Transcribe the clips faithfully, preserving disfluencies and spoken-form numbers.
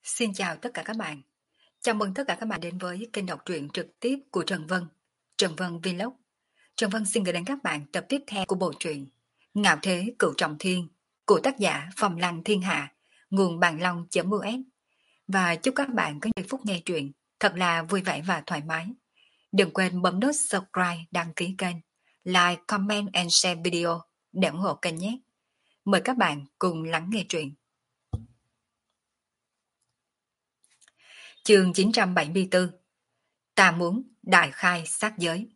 Xin chào tất cả các bạn. Chào mừng tất cả các bạn đến với kênh đọc truyện trực tiếp của Trần Vân, Trần Vân Vlog. Trần Vân xin gửi đến các bạn tập tiếp theo của bộ truyện Ngạo Thế Cửu Trọng Thiên của tác giả Phong Lăng Thiên Hạ, nguồn bàn long.us. Và chúc các bạn có những phút nghe truyện thật là vui vẻ và thoải mái. Đừng quên bấm nút subscribe, đăng ký kênh, like, comment and share video để ủng hộ kênh nhé. Mời các bạn cùng lắng nghe truyện. Chương chín trăm bảy mươi tư. Ta muốn đại khai sát giới.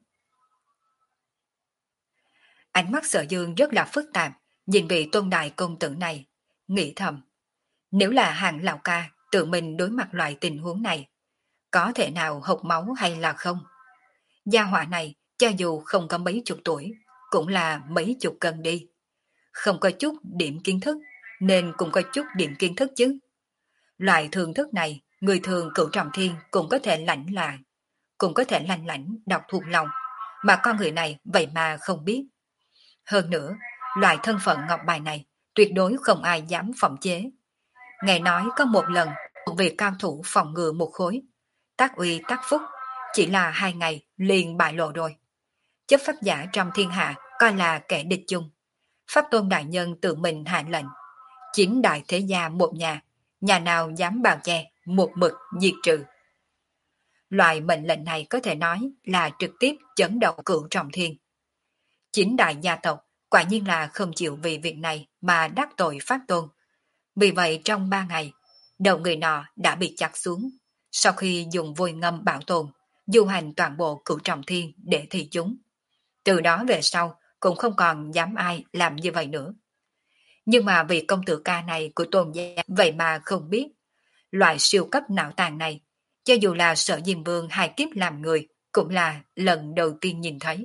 Ánh mắt Sở Dương rất là phức tạp, nhìn vị tôn đại công tử này, nghĩ thầm. Nếu là hàng lão ca tự mình đối mặt loại tình huống này, có thể nào hộc máu hay là không? Gia hỏa này, cho dù không có mấy chục tuổi, cũng là mấy chục cân đi. Không có chút điểm kiến thức, nên cũng có chút điểm kiến thức chứ. Loại thường thức này, người thường Cửu Trọng Thiên cũng có thể lãnh lại, cũng có thể lanh lảnh đọc thuộc lòng, mà con người này vậy mà không biết. Hơn nữa, loại thân phận ngọc bài này tuyệt đối không ai dám phỏng chế. Nghe nói có một lần, một vị cao thủ phòng ngừa một khối, tác uy tác phúc, chỉ là hai ngày liền bại lộ rồi. Chấp pháp giả trong thiên hạ coi là kẻ địch chung. Pháp tôn đại nhân tự mình hạ lệnh, chín đại thế gia một nhà, nhà nào dám bào che, một mực diệt trừ. Loại mệnh lệnh này có thể nói là trực tiếp chấn động Cửu Trọng Thiên. Chính đại gia tộc quả nhiên là không chịu vì việc này mà đắc tội Pháp Tôn. Vì vậy trong ba ngày, đầu người nọ đã bị chặt xuống. Sau khi dùng vôi ngâm bảo tồn, du hành toàn bộ Cửu Trọng Thiên để thị chúng. Từ đó về sau cũng không còn dám ai làm như vậy nữa. Nhưng mà vị công tử ca này của Tôn gia vậy mà không biết. Loại siêu cấp não tàn này, cho dù là Sở Diêm Vương hai kiếp làm người, cũng là lần đầu tiên nhìn thấy.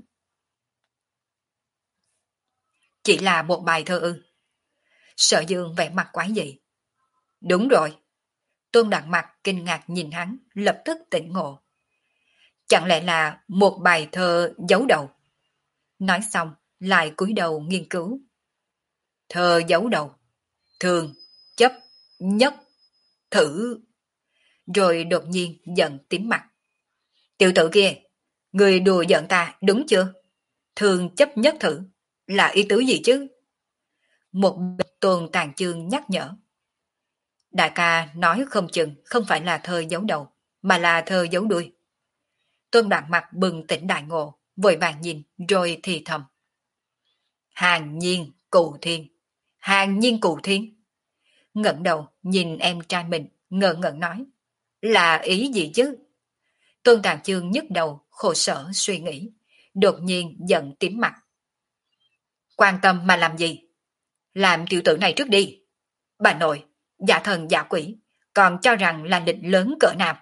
Chỉ là một bài thơ ư? Sở Dương vẻ mặt quái dị. Đúng rồi. Tôn Đạt Mặt kinh ngạc nhìn hắn, lập tức tỉnh ngộ. Chẳng lẽ là một bài thơ giấu đầu? Nói xong, lại cúi đầu nghiên cứu. Thơ giấu đầu. Thường, chấp, nhất, thử. Rồi đột nhiên giận tím mặt. Tiểu tử kia, người đùa giận ta đúng chưa? Thường chấp nhất thử, là ý tứ gì chứ? Một Tôn Tàn Chương nhắc nhở. Đại ca nói không chừng không phải là thơ giấu đầu, mà là thơ giấu đuôi. Tôn Đạt Mặt bừng tỉnh đại ngộ, vội vàng nhìn rồi thì thầm. Hàng nhiên cụ thiên, hàng nhiên cụ thiên. Ngẩng đầu nhìn em trai mình, ngờ ngẩn nói. Là ý gì chứ? Tôn Tàn Chương nhức đầu, khổ sở suy nghĩ, đột nhiên giận tím mặt. Quan tâm mà làm gì? Làm tiểu tử này trước đi. Bà nội, giả thần giả quỷ, còn cho rằng là địch lớn cỡ nào?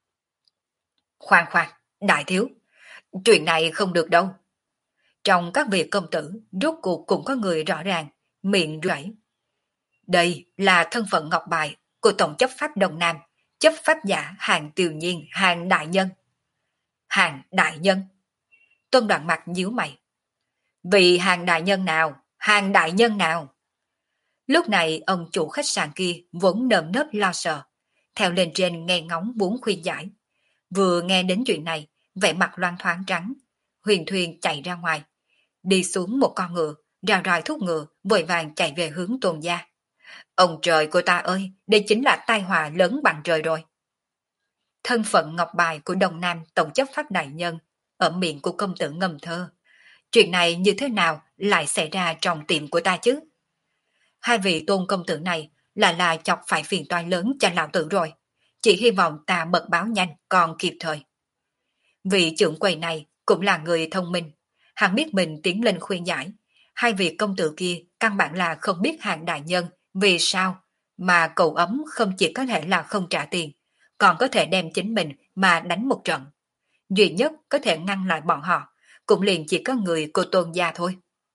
Khoan khoan, đại thiếu, chuyện này không được đâu. Trong các vị công tử, rốt cuộc cũng có người rõ ràng, miệng rẫy. Đây là thân phận ngọc bài của Tổng chấp pháp Đông Nam, chấp pháp giả Hàng Tiều Nhiên, Hàng Đại Nhân. Hàng Đại Nhân? Tôn Đoạn Mặt nhíu mày. Vì Hàng Đại Nhân nào? Hàng Đại Nhân nào? Lúc này ông chủ khách sạn kia vốn nơm nớp lo sợ, theo lên trên nghe ngóng muốn khuyên giải. Vừa nghe đến chuyện này, vẻ mặt loang thoáng trắng, huyền thuyền chạy ra ngoài, đi xuống một con ngựa, rào ròi thúc ngựa, vội vàng chạy về hướng Tôn gia. Ông trời của ta ơi, đây chính là tai họa lớn bằng trời rồi. Thân phận ngọc bài của Đông Nam Tổng chấp pháp đại nhân ở miệng của công tử ngâm thơ. Chuyện này như thế nào lại xảy ra trong tiệm của ta chứ? Hai vị Tôn công tử này là là chọc phải phiền toái lớn cho lão tử rồi. Chỉ hy vọng ta mật báo nhanh còn kịp thời. Vị trưởng quầy này cũng là người thông minh. Hắn biết mình tiến lên khuyên giải. Hai vị công tử kia căn bản là không biết Hàng đại nhân vì sao mà cầu ấm không chỉ có thể là không trả tiền, còn có thể đem chính mình mà đánh một trận. Duy nhất có thể ngăn lại bọn họ cũng liền chỉ có người của Tôn gia thôi.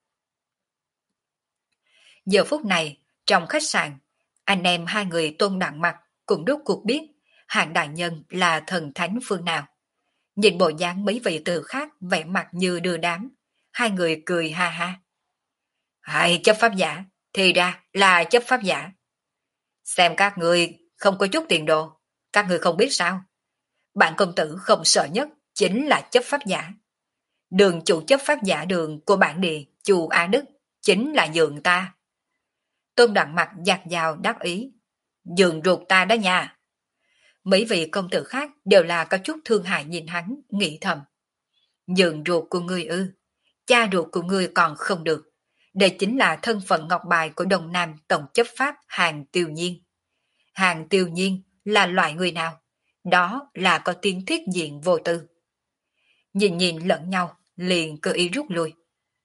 Giờ phút này, trong khách sạn, anh em hai người Tôn Đặng Mặt cũng rốt cuộc biết Hàng đại nhân là thần thánh phương nào. Nhìn bộ dáng mấy vị từ khác vẻ mặt như đưa đám, hai người cười ha ha. Hai chấp pháp giả, thì ra là chấp pháp giả. Xem các người không có chút tiền đồ. Các người không biết sao? Bạn công tử không sợ nhất chính là chấp pháp giả. Đường chủ chấp pháp giả đường của bản địa Chu Á Đức chính là dượng ta. Tôn Đặng mặt giặt dào đáp ý. Dượng ruột ta đó nha. Mấy vị công tử khác đều là có chút thương hại nhìn hắn, nghĩ thầm. Dượng ruột của ngươi ư, cha ruột của ngươi còn không được. Đây chính là thân phận ngọc bài của Đông Nam Tổng chấp pháp Hàng Tiêu Nhiên. Hàng Tiêu Nhiên là loại người nào? Đó là có tiếng thiết diện vô tư. Nhìn nhìn lẫn nhau, liền cơ ý rút lui.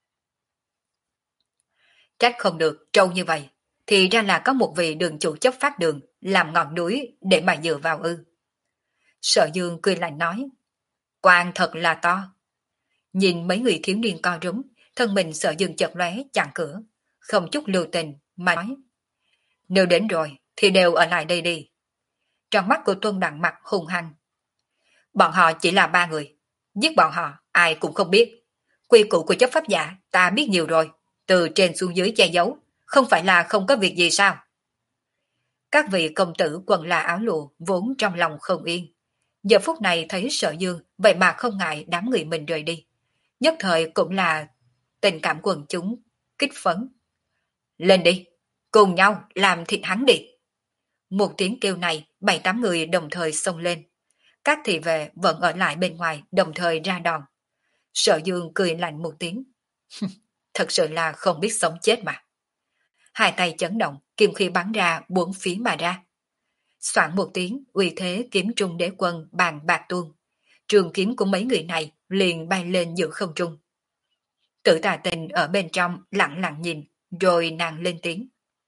Trách không được trâu như vậy, thì ra là có một vị đường chủ chấp pháp đường làm ngọn núi để mà dựa vào ư. Sở Dương cười lạnh nói, quan thật là to. Nhìn mấy người thiếu niên co rúm, thân mình Sở Dương chợt lóe chặn cửa, không chút lưu tình mà nói, nếu đến rồi thì đều ở lại đây đi. Trong mắt của Tôn Đặng mặt hung hăng. Bọn họ chỉ là ba người, giết bọn họ ai cũng không biết. Quy củ của chấp pháp giả ta biết nhiều rồi, từ trên xuống dưới che giấu, không phải là không có việc gì sao? Các vị công tử quần là áo lụa vốn trong lòng không yên. Giờ phút này thấy Sở Dương vậy mà không ngại đám người mình rời đi. Nhất thời cũng là tình cảm quần chúng kích phấn. Lên đi, cùng nhau làm thịt hắn đi. Một tiếng kêu này, bảy tám người đồng thời xông lên. Các thị vệ vẫn ở lại bên ngoài đồng thời ra đòn. Sở Dương cười lạnh một tiếng. Thật sự là không biết sống chết mà. Hai tay chấn động, kim khí bắn ra bốn phía mà ra. Soạn một tiếng, uy thế kiếm trung đế quân bàn bạc tuôn. Trường kiếm của mấy người này liền bay lên giữa không trung. Tử Tà Tình ở bên trong lặng lặng nhìn, rồi nàng lên tiếng.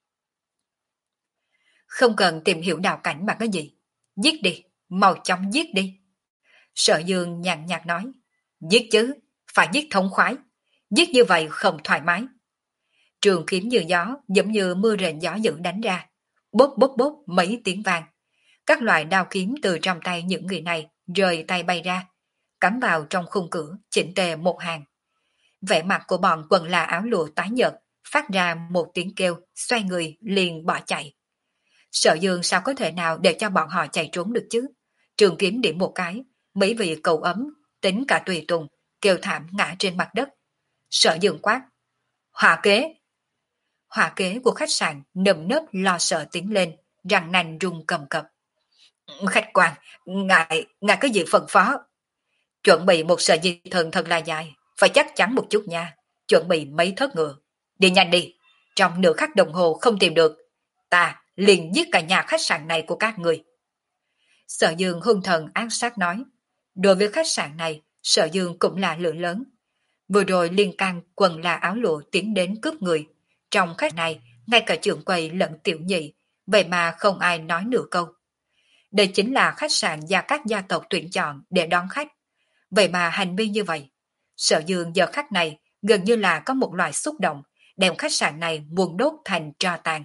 Không cần tìm hiểu đạo cảnh mà có gì. Giết đi, mau chóng giết đi. Sở Dương nhàn nhạt nói. Giết chứ, phải giết thông khoái. Giết như vậy không thoải mái. Trường kiếm như gió, giống như mưa rền gió dữ đánh ra. Bốp bốp bốp mấy tiếng vang. Các loại đao kiếm từ trong tay những người này rời tay bay ra, cắm vào trong khung cửa, chỉnh tề một hàng. Vẻ mặt của bọn quần là áo lụa tái nhợt, phát ra một tiếng kêu, xoay người liền bỏ chạy. Sở Dương sao có thể nào để cho bọn họ chạy trốn được chứ? Trường kiếm điểm một cái, mấy vị cầu ấm, tính cả tùy tùng, kêu thảm ngã trên mặt đất. Sở Dương quát. Hỏa kế! Hỏa kế của khách sạn nơm nớp lo sợ tiến lên, răng nanh rung cầm cập. Khách quan, ngài, ngài có gì phân phó? Chuẩn bị một sợi dây thần thật là dài, phải chắc chắn một chút nha. Chuẩn bị mấy thớt ngựa. Đi nhanh đi, trong nửa khắc đồng hồ không tìm được. Ta liền giết cả nhà khách sạn này của các người. Sở Dương hung thần ác sát nói. Đối với khách sạn này, Sở Dương cũng là lửa lớn. Vừa rồi liên can quần là áo lụa tiến đến cướp người. Trong khách này, ngay cả trưởng quầy lẫn tiểu nhị, vậy mà không ai nói nửa câu. Đây chính là khách sạn do các gia tộc tuyển chọn để đón khách. Vậy mà hành vi như vậy, Sở Dương giờ khách này gần như là có một loại xúc động, đem khách sạn này muốn đốt thành tro tàn.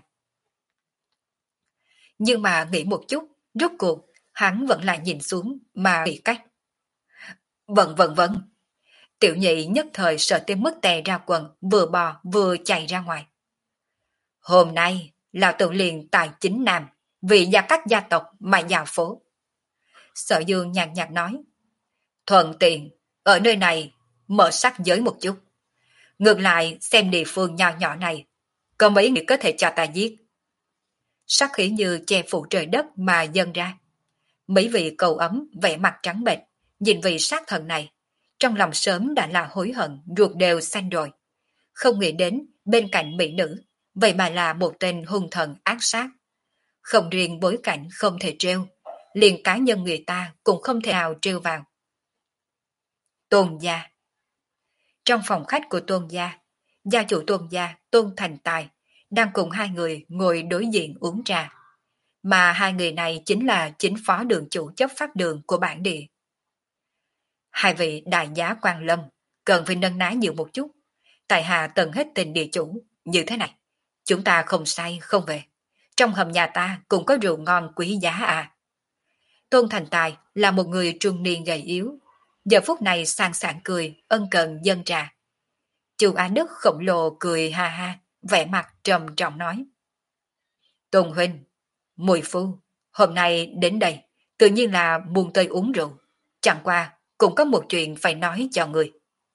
Nhưng mà nghĩ một chút, rốt cuộc, hắn vẫn lại nhìn xuống mà bị cách. Vâng vâng vâng. Tiểu nhị nhất thời sợ tim mất tè ra quần, vừa bò vừa chạy ra ngoài. Hôm nay, lão tử liền tại chính Nam, vì gia các gia tộc mà dạo phố. Sở Dương nhàn nhạt nói. Thuận tiện, ở nơi này, mở sắc giới một chút. Ngược lại, xem địa phương nhỏ nhỏ này, có mấy người có thể cho ta giết. Sắc khí như che phủ trời đất mà dâng ra. Mấy vị cầu ấm, vẻ mặt trắng bệch, nhìn vị sát thần này, trong lòng sớm đã là hối hận, ruột đều xanh rồi. Không nghĩ đến bên cạnh mỹ nữ, vậy mà là một tên hung thần ác sát. Không riêng bối cảnh không thể treo, liền cá nhân người ta cũng không thể nào treo vào. Tôn gia. Trong phòng khách của Tôn gia, gia chủ Tôn gia Tôn Thành Tài đang cùng hai người ngồi đối diện uống trà. Mà hai người này chính là chính phó đường chủ chấp pháp đường của bản địa. Hai vị đại giá quan lâm cần phải nâng ná nhiều một chút. Tại hạ tận hết tình địa chủ như thế này. Chúng ta không say không về. Trong hầm nhà ta cũng có rượu ngon quý giá à. Tôn Thành Tài là một người trung niên gầy yếu. Giờ phút này sang sảng cười, ân cần dâng trà. Chu Á Đức khổng lồ cười ha ha, vẻ mặt trầm trọng nói. Tôn huynh, mùi phu, Hôm nay đến đây, tự nhiên là buông tơi uống rượu. Chẳng qua, cũng có một chuyện phải nói cho người.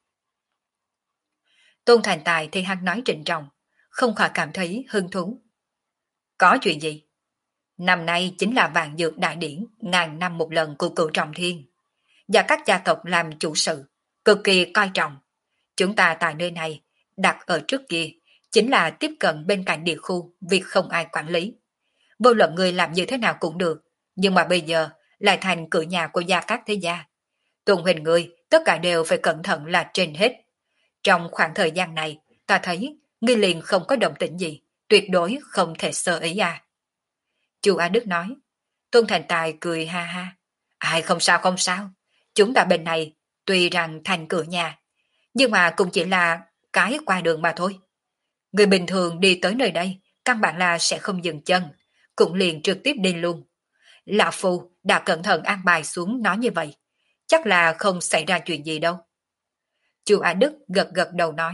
Tôn Thành Tài thì hắn nói trịnh trọng, không khỏi cảm thấy hứng thú. Có chuyện gì? Năm nay chính là vạn dược đại điển, ngàn năm một lần của cửu trọng thiên. Và các gia tộc làm chủ sự, cực kỳ coi trọng. Chúng ta tại nơi này, đặt ở trước kia, chính là tiếp cận bên cạnh địa khu, việc không ai quản lý. Vô luận người làm như thế nào cũng được, nhưng mà bây giờ lại thành cửa nhà của gia các thế gia. Tùng hình người, tất cả đều phải cẩn thận là trên hết. Trong khoảng thời gian này, ta thấy ngươi liền không có động tĩnh gì, tuyệt đối không thể sơ ý à. Chu A Đức nói. Tôn Thành Tài cười ha ha. Ai không sao không sao, chúng ta bên này tuy rằng thành cửa nhà, nhưng mà cũng chỉ là cái qua đường mà thôi. Người bình thường đi tới nơi đây, căn bản là sẽ không dừng chân, cũng liền trực tiếp đi luôn. Lão Phu đã cẩn thận an bài xuống nói như vậy, chắc là không xảy ra chuyện gì đâu. Chu A Đức gật gật đầu nói.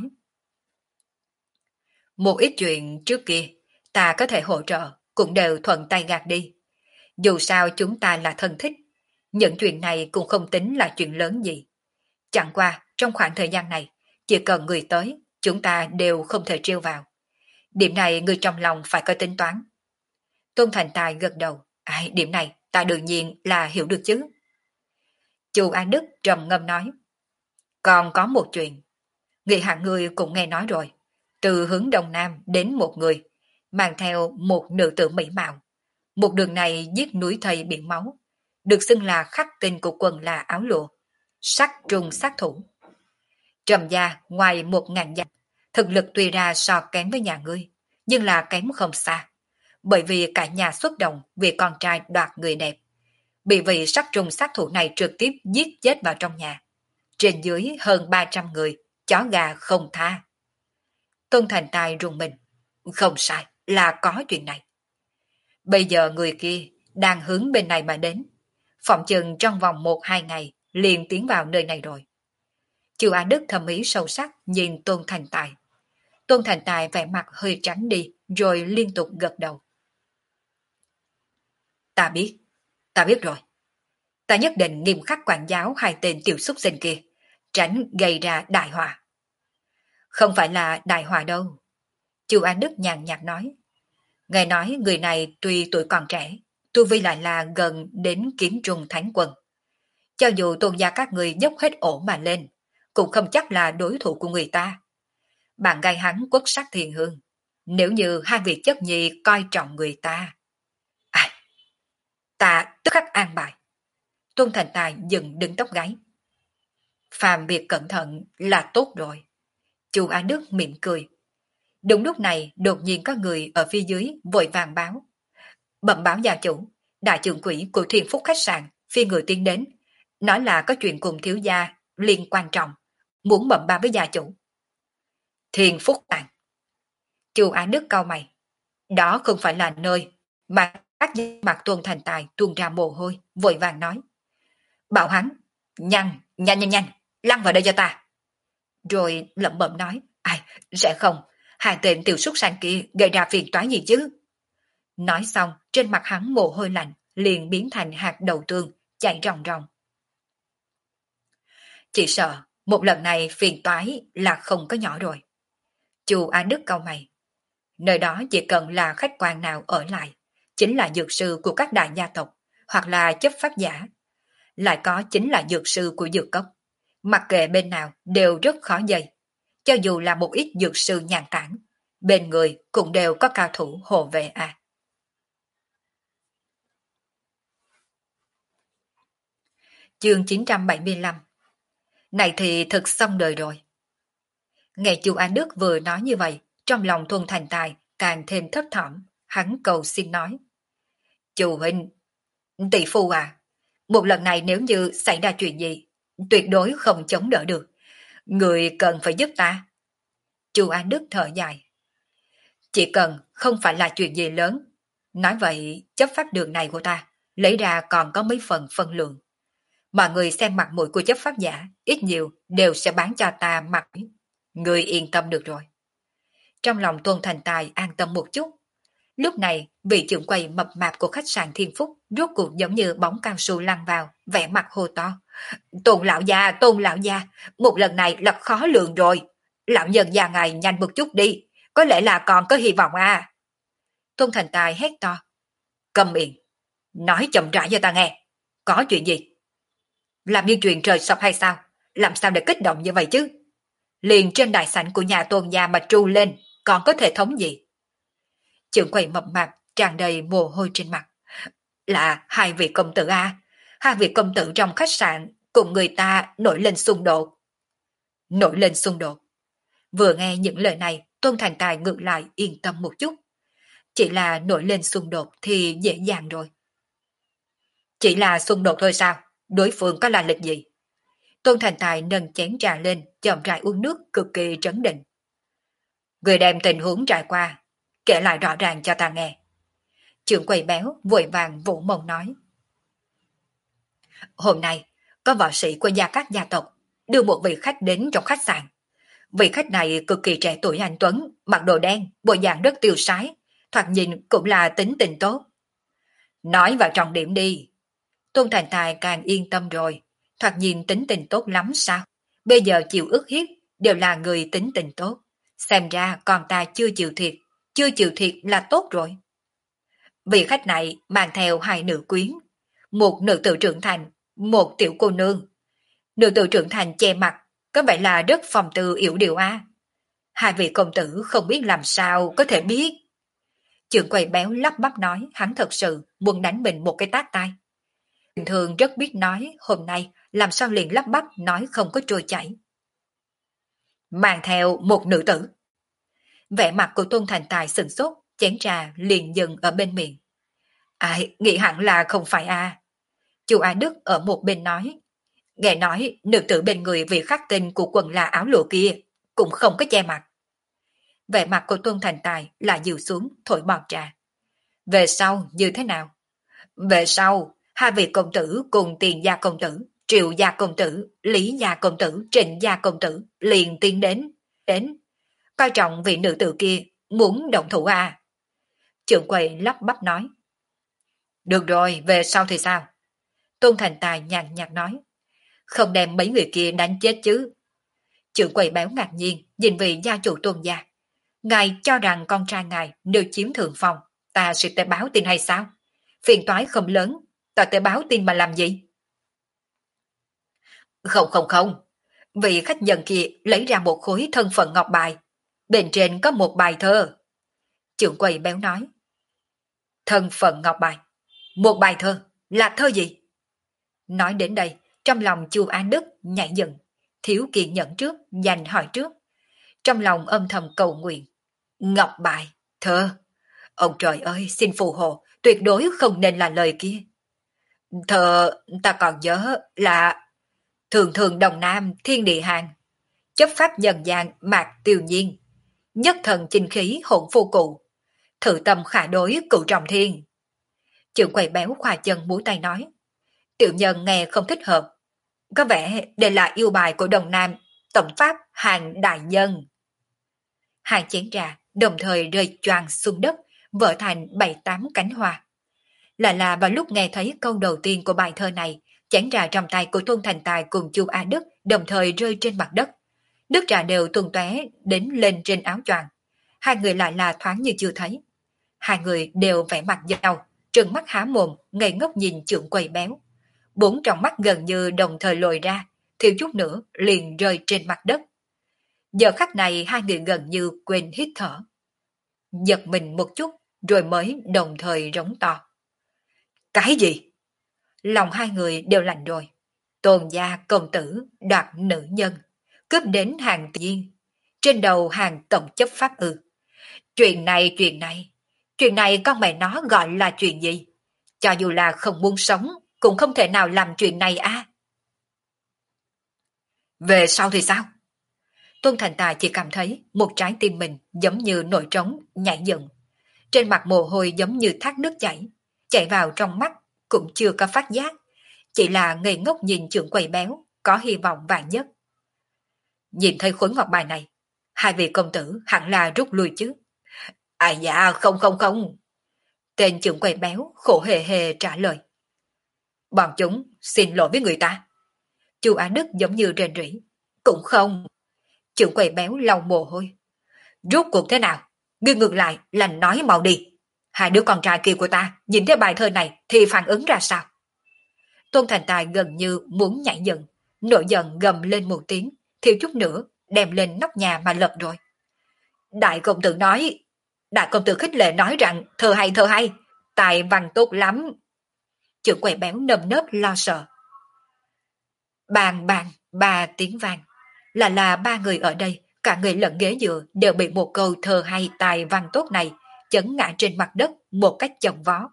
Một ít chuyện trước kia, ta có thể hỗ trợ, cũng đều thuận tay gạt đi. Dù sao chúng ta là thân thích, những chuyện này cũng không tính là chuyện lớn gì. Chẳng qua, trong khoảng thời gian này, chỉ cần người tới, chúng ta đều không thể trêu vào. Điểm này người trong lòng phải có tính toán. Tôn Thành Tài gật đầu. Ai, điểm này ta đương nhiên là hiểu được chứ. Chu An Đức trầm ngâm nói. Còn có một chuyện. Nghị hạng người cũng nghe nói rồi. Từ hướng Đông Nam đến một người, mang theo một nữ tử mỹ mạo. Một đường này giết núi thây biển máu, được xưng là khắc tinh của quần là áo lụa, sắc trùng sát thủ. Trầm gia ngoài một ngàn dặm, thực lực tuy ra so kém với nhà ngươi, nhưng là kém không xa. Bởi vì cả nhà xuất động vì con trai đoạt người đẹp, bị vị sắc trùng sát thủ này trực tiếp giết chết vào trong nhà. Trên dưới hơn ba trăm người, chó gà không tha. Tôn Thành Tài rùng mình. Không sai, là có chuyện này. Bây giờ người kia đang hướng bên này mà đến. Phỏng chừng trong vòng một hai ngày liền tiến vào nơi này rồi. Chu Á Đức thầm ý sâu sắc nhìn Tôn Thành Tài. Tôn Thành Tài vẻ mặt hơi trắng đi rồi liên tục gật đầu. Ta biết, ta biết rồi. Ta nhất định nghiêm khắc quản giáo hai tên tiểu xúc sinh kia, tránh gây ra đại họa. Không phải là đại họa đâu. Chu An Đức nhàn nhạt nói. Nghe nói người này tuy tuổi còn trẻ, tu vi lại là gần đến kiếm trùng thánh quân. Cho dù tôn gia các người dốc hết ổ mà lên, cũng không chắc là đối thủ của người ta. Bạn gai hắn quốc sắc thiền hương, nếu như hai vị chất nhi coi trọng người ta. À, ta tức khắc an bài. Tôn Thành Tài dừng đứng tóc gáy. Phàm việc cẩn thận là tốt rồi. Chu Á Đức mỉm cười. Đúng lúc này đột nhiên có người ở phía dưới vội vàng báo. Bẩm báo gia chủ, đại trưởng quỹ của Thiên Phúc khách sạn phi người tiến đến, nói là có chuyện cùng thiếu gia liên quan trọng, muốn bẩm báo với gia chủ. Thiên Phúc tạng. Chu Á Đức cau mày. Đó không phải là nơi mà các mặt Tôn Thành Tài tuôn ra mồ hôi, vội vàng nói. Bảo hắn, nhanh, nhanh nhanh nhanh, lăn vào đây cho ta. Rồi lẩm bẩm nói, ai, sẽ không, hai tên tiểu súc sanh kia gây ra phiền toái gì chứ. Nói xong, trên mặt hắn mồ hôi lạnh, liền biến thành hạt đậu tương, chảy ròng ròng. Chỉ sợ, một lần này phiền toái là không có nhỏ rồi. Chu Á Đức cau mày. Nơi đó chỉ cần là khách quan nào ở lại, chính là dược sư của các đại gia tộc, hoặc là chấp pháp giả. Lại có chính là dược sư của dược cốc. Mặc kệ bên nào đều rất khó dây. Cho dù là một ít dược sư nhàn tản, bên người cũng đều có cao thủ hộ vệ à. Chương chín trăm bảy mươi lăm. Này thì thực xong đời rồi. Nghe chu An Đức vừa nói như vậy, trong lòng Tôn Thành Tài càng thêm thấp thỏm, hắn cầu xin nói. Chu huynh, tỷ phu à, một lần này nếu như xảy ra chuyện gì, tuyệt đối không chống đỡ được. Người cần phải giúp ta. Chu An Đức thở dài. Chỉ cần không phải là chuyện gì lớn. Nói vậy, chấp pháp đường này của ta, lấy ra còn có mấy phần phân lượng. Mà người xem mặt mũi của chấp pháp giả, ít nhiều đều sẽ bán cho ta mặt. Người yên tâm được rồi. Trong lòng Tôn Thành Tài an tâm một chút. Lúc này, vị trưởng quầy mập mạp của khách sạn Thiên Phúc rốt cuộc giống như bóng cao su lăn vào, vẻ mặt hô to. Tôn lão gia, tôn lão gia, một lần này là khó lường rồi. Lão nhân già ngài nhanh một chút đi, có lẽ là còn có hy vọng à. Tôn Thành Tài hét to. Câm miệng, nói chậm rãi cho ta nghe. Có chuyện gì? Làm như chuyện trời sập hay sao? Làm sao để kích động như vậy chứ? Liền trên đại sảnh của nhà Tôn gia mà tru lên, còn có thể thống gì? Trưởng quầy mập mạp tràn đầy mồ hôi trên mặt. Là hai vị công tử à? Hai vị công tử trong khách sạn cùng người ta nổi lên xung đột. Nổi lên xung đột. Vừa nghe những lời này, Tôn Thành Tài ngược lại yên tâm một chút. Chỉ là nổi lên xung đột thì dễ dàng rồi. Chỉ là xung đột thôi sao? Đối phương có là lịch gì? Tôn Thành Tài nâng chén trà lên, chậm rãi uống nước cực kỳ trấn định. Người đem tình huống trải qua, kể lại rõ ràng cho ta nghe. Trưởng quầy béo vội vàng vũ mông nói. Hôm nay, có võ sĩ của gia các gia tộc đưa một vị khách đến trong khách sạn. Vị khách này cực kỳ trẻ tuổi anh tuấn, mặc đồ đen, bộ dạng rất tiêu sái, thoạt nhìn cũng là tính tình tốt. Nói vào trọng điểm đi. Tôn Thành Tài càng yên tâm rồi, thoạt nhìn tính tình tốt lắm sao? Bây giờ chịu ức hiếp đều là người tính tình tốt. Xem ra con ta chưa chịu thiệt, chưa chịu thiệt là tốt rồi. Vị khách này mang theo hai nữ quyến, một nữ tử trưởng thành, một tiểu cô nương. Nữ tử trưởng thành che mặt, có vẻ là rất phòng tư yểu điệu a. Hai vị công tử không biết làm sao có thể biết. Trưởng quầy béo lắp bắp nói hắn thật sự muốn đánh mình một cái tát tai. Bình thường rất biết nói, hôm nay làm sao liền lắp bắp nói không có trôi chảy. Mang theo một nữ tử. Vẻ mặt của Tôn Thành Tài sừng sốt, chén trà liền dừng ở bên miệng. Ai, nghĩ hẳn là không phải a. Chu Á Đức ở một bên nói. Nghe nói nữ tử bên người vì khắc tinh của quần là áo lụa kia, cũng không có che mặt. Vẻ mặt của Tôn Thành Tài là dịu xuống, thổi bọt trà. Về sau như thế nào? Về sau, hai vị công tử cùng Tiền gia công tử, Triệu gia công tử, Lý gia công tử, Trịnh gia công tử liền tiến đến, đến. Coi trọng vị nữ tử kia, muốn động thủ à? Trưởng quầy lắp bắp nói. Được rồi, về sau thì sao? Tôn Thành Tài nhàn nhạt nói. Không đem mấy người kia đánh chết chứ. Trưởng quầy béo ngạc nhiên, nhìn vị gia chủ Tôn gia. Ngài cho rằng con trai ngài nếu chiếm thượng phòng, ta sẽ tới báo tin hay sao? Phiền toái không lớn, ta tới báo tin mà làm gì? Không không không, vị khách nhân kia lấy ra một khối thân phận ngọc bài, bên trên có một bài thơ. Trưởng quầy béo nói. Thân phận ngọc bài, một bài thơ, là thơ gì? Nói đến đây, trong lòng Chu An Đức nhảy dựng, thiếu kiên nhẫn trước, dành hỏi trước. Trong lòng âm thầm cầu nguyện. Ngọc bài, thơ. Ông trời ơi, xin phù hộ, tuyệt đối không nên là lời kia. Thơ, ta còn nhớ là thường thường đồng nam thiên địa hàng, chấp pháp nhân gian mạc tiêu nhiên, nhất thần chinh khí hỗn phu cụ, thử tâm khả đối cựu trọng thiên. Trưởng quầy béo khoa chân múa tay nói. Tiểu nhân nghe không thích hợp. Có vẻ đây là yêu bài của đồng nam tổng pháp hàng đại nhân. Hai chén trà đồng thời rơi choàng xuống đất, vỡ thành bảy tám cánh hoa. Là là vào lúc nghe thấy câu đầu tiên của bài thơ này, chén trà trong tay của Tôn Thành Tài cùng Chu Á Đức đồng thời rơi trên mặt đất. Nước trà đều tung tóe đến lên trên áo choàng. Hai người lại là thoáng như chưa thấy. Hai người đều vẻ mặt nhau, trừng mắt há mồm, ngây ngốc nhìn trưởng quầy béo. Bốn trong mắt gần như đồng thời lồi ra, thiếu chút nữa liền rơi trên mặt đất. Giờ khắc này hai người gần như quên hít thở. Giật mình một chút rồi mới đồng thời rống to. Cái gì? Lòng hai người đều lạnh rồi. Tôn gia công tử đoạt nữ nhân, cướp đến hàng tiên, trên đầu hàng tổng chấp pháp ư. Chuyện này, chuyện này, chuyện này con mẹ nó gọi là chuyện gì? Cho dù là không muốn sống, cũng không thể nào làm chuyện này à. Về sau thì sao? Tôn Thành Tài chỉ cảm thấy một trái tim mình giống như nổi trống, nhảy dựng. Trên mặt mồ hôi giống như thác nước chảy, chảy vào trong mắt cũng chưa có phát giác. Chỉ là ngây ngốc nhìn trưởng quầy béo, có hy vọng vạn nhất. Nhìn thấy khối ngọc bài này, hai vị công tử hẳn là rút lui chứ. À dạ không không không, Tên trưởng quầy béo khổ hề hề trả lời. Bọn chúng xin lỗi với người ta. Chu Á Đức giống như rền rỉ. Cũng không. Trưởng quầy béo lau mồ hôi. Rốt cuộc thế nào? Ngươi ngược lại là nói mau đi. Hai đứa con trai kia của ta nhìn thấy bài thơ này thì phản ứng ra sao? Tôn Thành Tài gần như muốn nhảy dựng, nổi giận gầm lên một tiếng, thiếu chút nữa đem lên nóc nhà mà lật rồi. Đại công tử nói, đại công tử khích lệ nói rằng thơ hay thơ hay, tài văn tốt lắm. Trưởng quầy béo nơm nớp lo sợ. Bang bang ba tiếng vang, là là ba người ở đây, cả người lẫn ghế dựa đều bị một câu thơ hay tài văn tốt này chấn ngã trên mặt đất một cách chồng vó.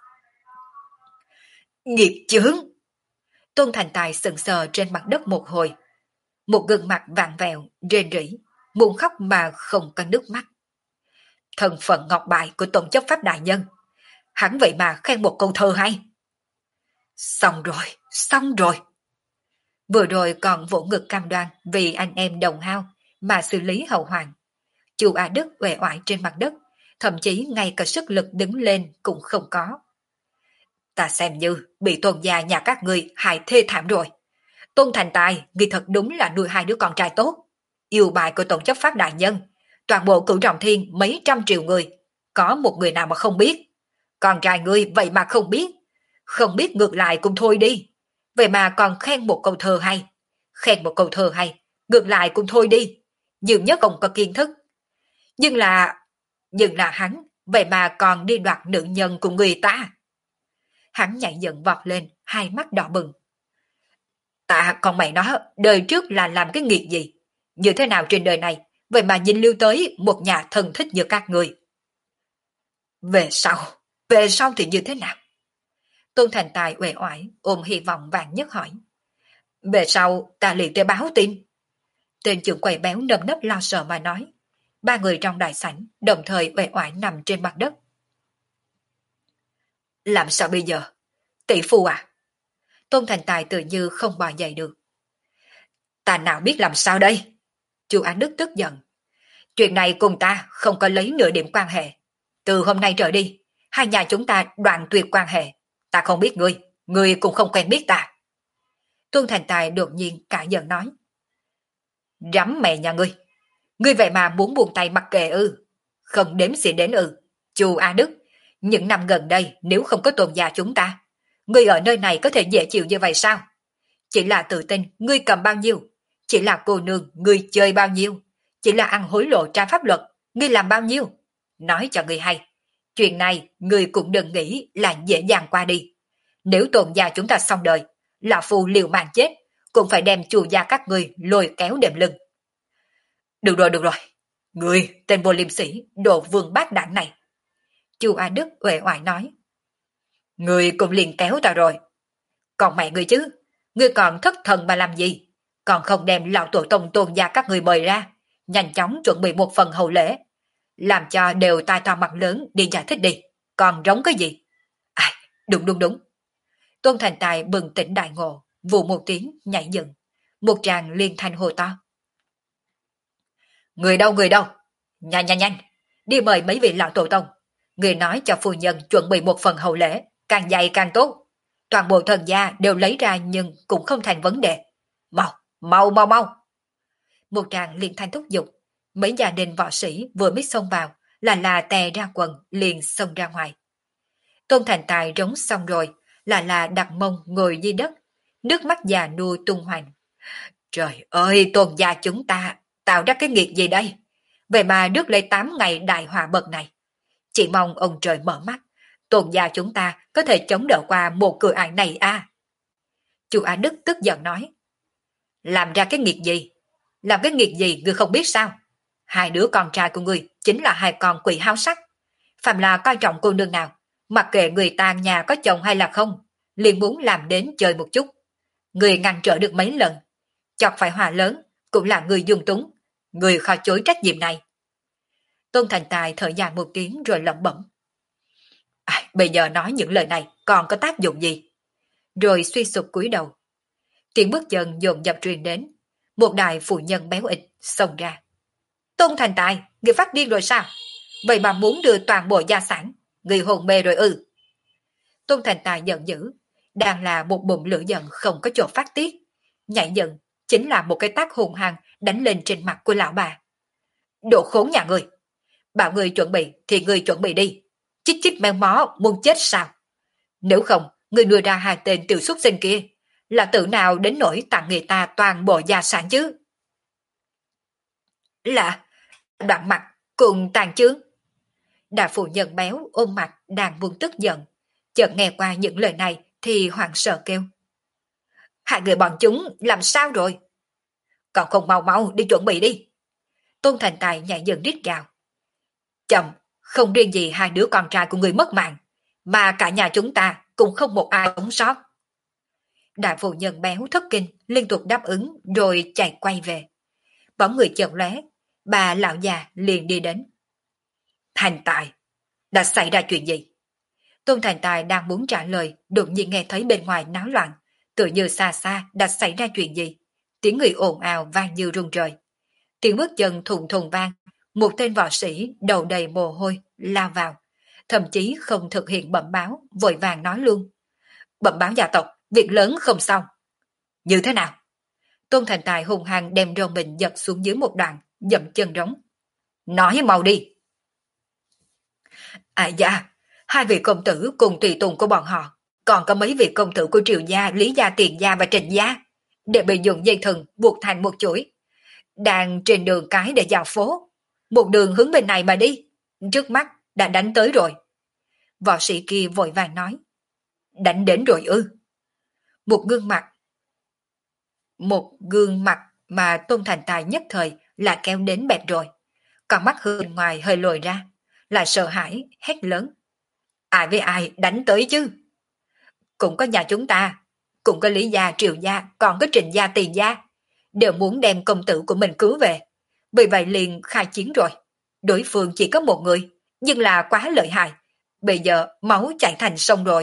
Nghiệp chướng! Tôn Thành Tài sững sờ trên mặt đất một hồi, một gương mặt vàng vẹo, rên rỉ, muốn khóc mà không có nước mắt. Thân phận ngọc bại của Tôn Chấp Pháp Đại Nhân, hắn vậy mà khen một câu thơ hay. Xong rồi, xong rồi. Vừa rồi còn vỗ ngực cam đoan vì anh em đồng hao mà xử lý hậu hoàng. Chu Á Đức uể oải trên mặt đất, thậm chí ngay cả sức lực đứng lên cũng không có. Ta xem như bị Tôn gia nhà các ngươi hại thê thảm rồi. Tôn Thành Tài, ngươi thật đúng là nuôi hai đứa con trai tốt. Yêu bài của Tôn Chấp Pháp Đại Nhân, toàn bộ Cửu Trọng Thiên mấy trăm triệu người, có một người nào mà không biết. Con trai ngươi vậy mà không biết. Không biết ngược lại cũng thôi đi. Vậy mà còn khen một câu thơ hay. Khen một câu thơ hay, ngược lại cũng thôi đi. Nhưng nhất không có kiến thức. Nhưng là... Nhưng là hắn, vậy mà còn đi đoạt nữ nhân của người ta. Hắn nhảy dựng vọt lên, hai mắt đỏ bừng. Ta còn mày nói, đời trước là làm cái nghiệp gì? Như thế nào trên đời này, vậy mà dính lưu tới một nhà thân thích như các người? Về sau, về sau thì như thế nào? Tôn Thành Tài uể oải, ôm hy vọng vàng nhất hỏi. Về sau, ta liền tới báo tin. Tên trưởng quầy béo nơm nớp lo sợ mà nói. Ba người trong đại sảnh đồng thời uể oải nằm trên mặt đất. Làm sao bây giờ? Tỷ phu à? Tôn Thành Tài tự như không bò dậy được. Ta nào biết làm sao đây? Chu Án Đức tức giận. Chuyện này cùng ta không có lấy nửa điểm quan hệ. Từ hôm nay trở đi, hai nhà chúng ta đoạn tuyệt quan hệ. Ta không biết ngươi, ngươi cũng không quen biết ta. Tôn Thành Tài đột nhiên cả giận nói. Rắm mẹ nhà ngươi. Ngươi vậy mà muốn buông tay mặc kệ ư? Không đếm xỉa đến ư? Chu A Đức, những năm gần đây nếu không có Tôn gia chúng ta, ngươi ở nơi này có thể dễ chịu như vậy sao? Chỉ là tự tin ngươi cầm bao nhiêu, chỉ là cô nương ngươi chơi bao nhiêu, chỉ là ăn hối lộ trái pháp luật, ngươi làm bao nhiêu? Nói cho ngươi hay, chuyện này ngươi cũng đừng nghĩ là dễ dàng qua đi. Nếu Tôn gia chúng ta xong đời, lão phu liều mạng chết, cũng phải đem Chu gia các ngươi lôi kéo đệm lưng. Được rồi, được rồi. Ngươi, tên vô liêm sĩ, đồ vương bát đảng này. Chu A Đức uể oải nói. Ngươi cũng liền kéo ta rồi. Còn mẹ ngươi chứ, ngươi còn thất thần mà làm gì? Còn không đem lão tổ tông Tôn gia các ngươi mời ra, nhanh chóng chuẩn bị một phần hậu lễ. Làm cho đều tai to mặt lớn đi giải thích đi. Còn rống cái gì? À, đúng đúng đúng. Tôn Thành Tài bừng tỉnh đại ngộ, vù một tiếng nhảy dựng. Một tràng liên thanh hồ to. Người đâu, người đâu? Nhanh nhanh nhanh, đi mời mấy vị lão tổ tông. Người nói cho phu nhân chuẩn bị một phần hậu lễ, càng dày càng tốt. Toàn bộ thần gia đều lấy ra nhưng cũng không thành vấn đề. Mau, mau, mau, mau. Một tràng liên thanh thúc giục. Mấy gia đình võ sĩ vừa mới xông vào là là tè ra quần liền xông ra ngoài. Tôn Thành Tài rống xong rồi là là đặt mông ngồi dưới đất, nước mắt già nua tung hoành. Trời ơi, Tôn gia chúng ta tạo ra cái nghiệt gì đây? Vậy mà rước lấy tám ngày đại họa bậc này. Chỉ mong ông trời mở mắt, Tôn gia chúng ta có thể chống đỡ qua một cửa ải này à? Chu Á Đức tức giận nói. Làm ra cái nghiệt gì? Làm cái nghiệt gì ngươi không biết sao? Hai đứa con trai của ngươi chính là hai con quỷ háo sắc. Phạm là coi trọng cô nương nào, mặc kệ người ta nhà có chồng hay là không, liền muốn làm đến chơi một chút. Người ngăn trở được mấy lần, chọc phải hòa lớn, cũng là người dung túng, người khó chối trách nhiệm này. Tôn Thành Tài thở dài một tiếng rồi lẩm bẩm. À, bây giờ nói những lời này còn có tác dụng gì? Rồi suy sụp cúi đầu. Tiếng bước chân dồn dập truyền đến, một đại phụ nhân béo ịch xông ra. Tôn Thành Tài, người phát điên rồi sao? Vậy mà muốn đưa toàn bộ gia sản, Người hồn mê rồi ư? Tôn Thành Tài giận dữ, đang là một bụng lửa giận không có chỗ phát tiết. Nhảy giận, chính là một cái tác hùng hăng đánh lên trên mặt của lão bà. Đồ khốn nhà ngươi! Bảo ngươi chuẩn bị thì ngươi chuẩn bị đi. Chích chích men mó muốn chết sao? Nếu không, ngươi đưa ra hai tên tiểu xuất sinh kia, là tự nào đến nỗi tặng người ta toàn bộ gia sản chứ? Là đoạn mặt cùng tàn chướng. Đại phụ nhân béo ôm mặt đang buông tức giận, chợt nghe qua những lời này thì hoảng sợ kêu. Hai người bọn chúng làm sao rồi? Còn không mau mau đi chuẩn bị đi. Tôn Thành Tài nhảy dựng rít gào. Chậm, không riêng gì hai đứa con trai của người mất mạng, mà cả nhà chúng ta cũng không một ai sống sót. Đại phụ nhân béo thất kinh liên tục đáp ứng rồi chạy quay về. Bóng người chợt lóe, bà lão già liền đi đến. Thành Tài, đã xảy ra chuyện gì? Tôn Thành Tài đang muốn trả lời, đột nhiên nghe thấy bên ngoài náo loạn, tự như xa xa đã xảy ra chuyện gì. Tiếng người ồn ào vang như rung trời. Tiếng bước chân thùng thùng vang, một tên võ sĩ đầu đầy mồ hôi lao vào, thậm chí không thực hiện bẩm báo, vội vàng nói luôn. Bẩm báo gia tộc, việc lớn không xong. Như thế nào? Tôn Thành Tài hùng hăng đem râu mình giật xuống dưới một đoạn, dậm chân rống. Nói mau đi. À dạ, hai vị công tử cùng tùy tùng của bọn họ, còn có mấy vị công tử của Triều gia, Lý gia, Tiền gia và Trịnh gia, đều bị dùng dây thừng buộc thành một chuỗi, đang trên đường cái để vào phố, một đường hướng bên này mà đi, trước mắt đã đánh tới rồi. Võ sĩ kia vội vàng nói. Đánh đến rồi ư? Một gương mặt, một gương mặt mà Tôn Thành Tài nhất thời là kéo đến bẹp rồi, còn mắt hướng ngoài hơi lồi ra, là sợ hãi hét lớn. Ai với ai đánh tới chứ? Cũng có nhà chúng ta, cũng có Lý gia, Triều gia, còn có Trịnh gia, Tiền gia, đều muốn đem công tử của mình cứu về, vì vậy liền khai chiến rồi. Đối phương chỉ có một người, nhưng là quá lợi hại, bây giờ máu chảy thành sông rồi.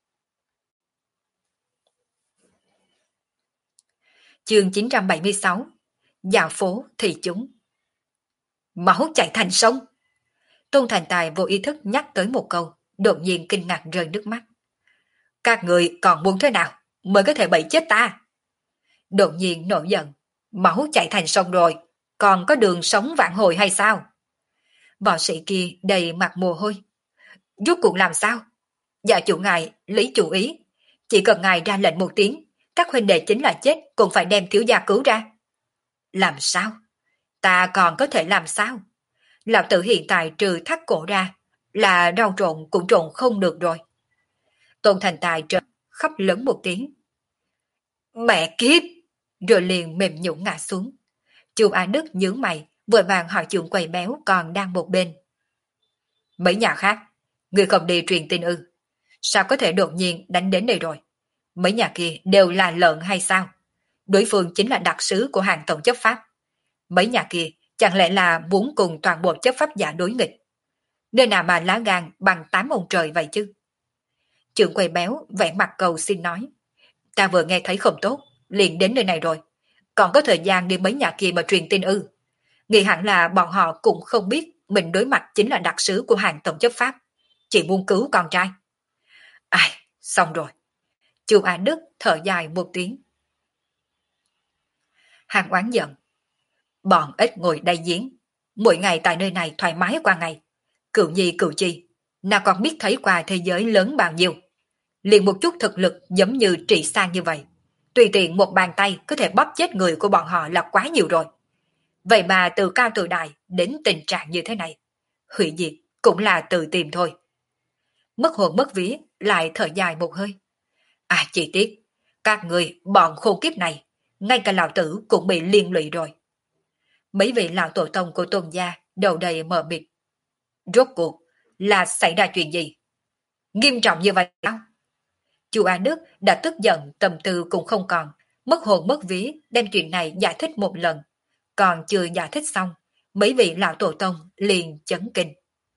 Chương chín trăm bảy mươi sáu. Dạo phố thì chúng. Máu chảy thành sông. Tôn Thành Tài vô ý thức nhắc tới một câu, đột nhiên kinh ngạc rơi nước mắt. Các người còn muốn thế nào mới có thể bẫy chết ta? Đột nhiên nổi giận. Máu chảy thành sông rồi, còn có đường sống vãn hồi hay sao? Võ sĩ kia đầy mặt mồ hôi. Rốt cuộc làm sao? Dạ chủ ngài, lý chủ ý. Chỉ cần ngài ra lệnh một tiếng, các huynh đệ chính là chết cũng phải đem thiếu gia cứu ra. Làm sao? Ta còn có thể làm sao? Lão tử hiện tại trừ thắt cổ ra, là rau trộn cũng trộn không được rồi. Tôn Thành Tài trợn khóc lớn một tiếng. Mẹ kiếp! Rồi liền mềm nhũn ngã xuống. Chu Á Đức nhướng mày, vội vàng hỏi Trường Quầy béo còn đang một bên. Mấy nhà khác, người không đi truyền tin ư? Sao có thể đột nhiên đánh đến đây rồi? Mấy nhà kia đều là lợn hay sao? Đối phương chính là đặc sứ của hàng tổng chấp pháp. Mấy nhà kia chẳng lẽ là muốn cùng toàn bộ chấp pháp giả đối nghịch? Nơi nào mà lá gan bằng tám ông trời vậy chứ? Trường Quầy béo vẻ mặt cầu xin nói. Ta vừa nghe thấy không tốt, liền đến nơi này rồi. Còn có thời gian đi mấy nhà kia mà truyền tin ư? Nghĩ hẳn là bọn họ cũng không biết mình đối mặt chính là đặc sứ của hàng tổng chấp pháp, chỉ muốn cứu con trai. Ai, xong rồi. Chu Á Đức thở dài một tiếng. Hàng oán giận. Bọn ít ngồi đây giếng, mỗi ngày tại nơi này thoải mái qua ngày. Cựu nhi cựu chi, nào còn biết thấy qua thế giới lớn bao nhiêu. Liền một chút thực lực giống như trị sang như vậy, tùy tiện một bàn tay có thể bóp chết người của bọn họ là quá nhiều rồi. Vậy mà từ cao từ đại đến tình trạng như thế này, hủy diệt cũng là tự tìm thôi. Mất hồn mất vía lại thở dài một hơi. À chỉ tiếc, các người bọn khôn kiếp này, ngay cả lão tử cũng bị liên lụy rồi. Mấy vị lão tổ tông của Tôn gia đầu đầy mờ mịt. Rốt cuộc là xảy ra chuyện gì? Nghiêm trọng như vậy sao? Chu Á Đức đã tức giận, tâm tư cũng không còn, mất hồn mất vía đem chuyện này giải thích một lần. Còn chưa giải thích xong, mấy vị lão tổ tông liền chấn kinh.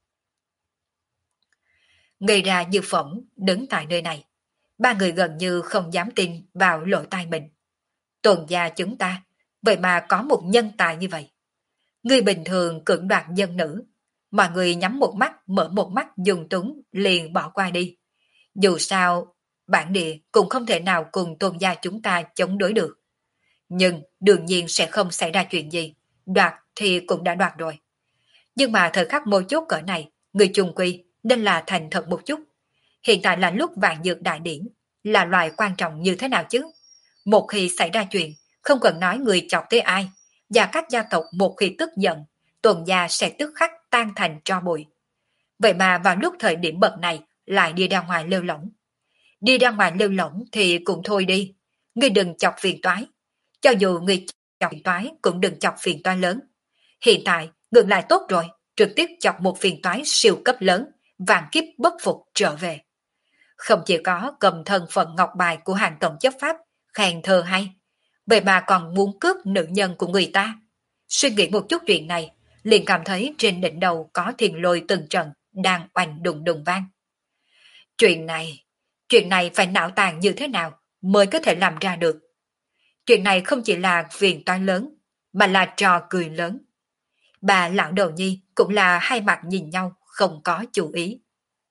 Người ra như phỏng đứng tại nơi này, ba người gần như không dám tin vào lỗ tai mình. Tôn gia chúng ta, vậy mà có một nhân tài như vậy. Người bình thường cưỡng đoạt dân nữ, Mọi người nhắm một mắt, mở một mắt dùng túng, liền bỏ qua đi. Dù sao, bản địa cũng không thể nào cùng tôn gia chúng ta chống đối được. Nhưng đương nhiên sẽ không xảy ra chuyện gì. Đoạt thì cũng đã đoạt rồi. Nhưng mà thời khắc mấu chốt cỡ này, người chung quy nên là thành thật một chút. Hiện tại là lúc vạn dược đại điển, là loại quan trọng như thế nào chứ? Một khi xảy ra chuyện, không cần nói người chọc tới ai, và các gia tộc một khi tức giận, tuần gia sẽ tức khắc tan thành tro bụi. Vậy mà vào lúc thời điểm bậc này lại đi ra ngoài lêu lỏng. Đi ra ngoài lêu lỏng thì cũng thôi đi, ngươi đừng chọc phiền toái. Cho dù ngươi chọc phiền toái cũng đừng chọc phiền toái lớn. Hiện tại ngược lại tốt rồi, trực tiếp chọc một phiền toái siêu cấp lớn, vạn kiếp bất phục trở về. Không chỉ có cầm thân phận ngọc bài của hàng tổng chấp pháp, khen thơ hay, vậy mà còn muốn cướp nữ nhân của người ta. Suy nghĩ một chút chuyện này, liền cảm thấy trên đỉnh đầu có thiền lôi từng trận đang oanh đùng đùng vang. Chuyện này, chuyện này phải não tàn như thế nào mới có thể làm ra được. Chuyện này không chỉ là phiền toái lớn, mà là trò cười lớn. Bà lão đầu nhi cũng là hai mặt nhìn nhau, không có chú ý.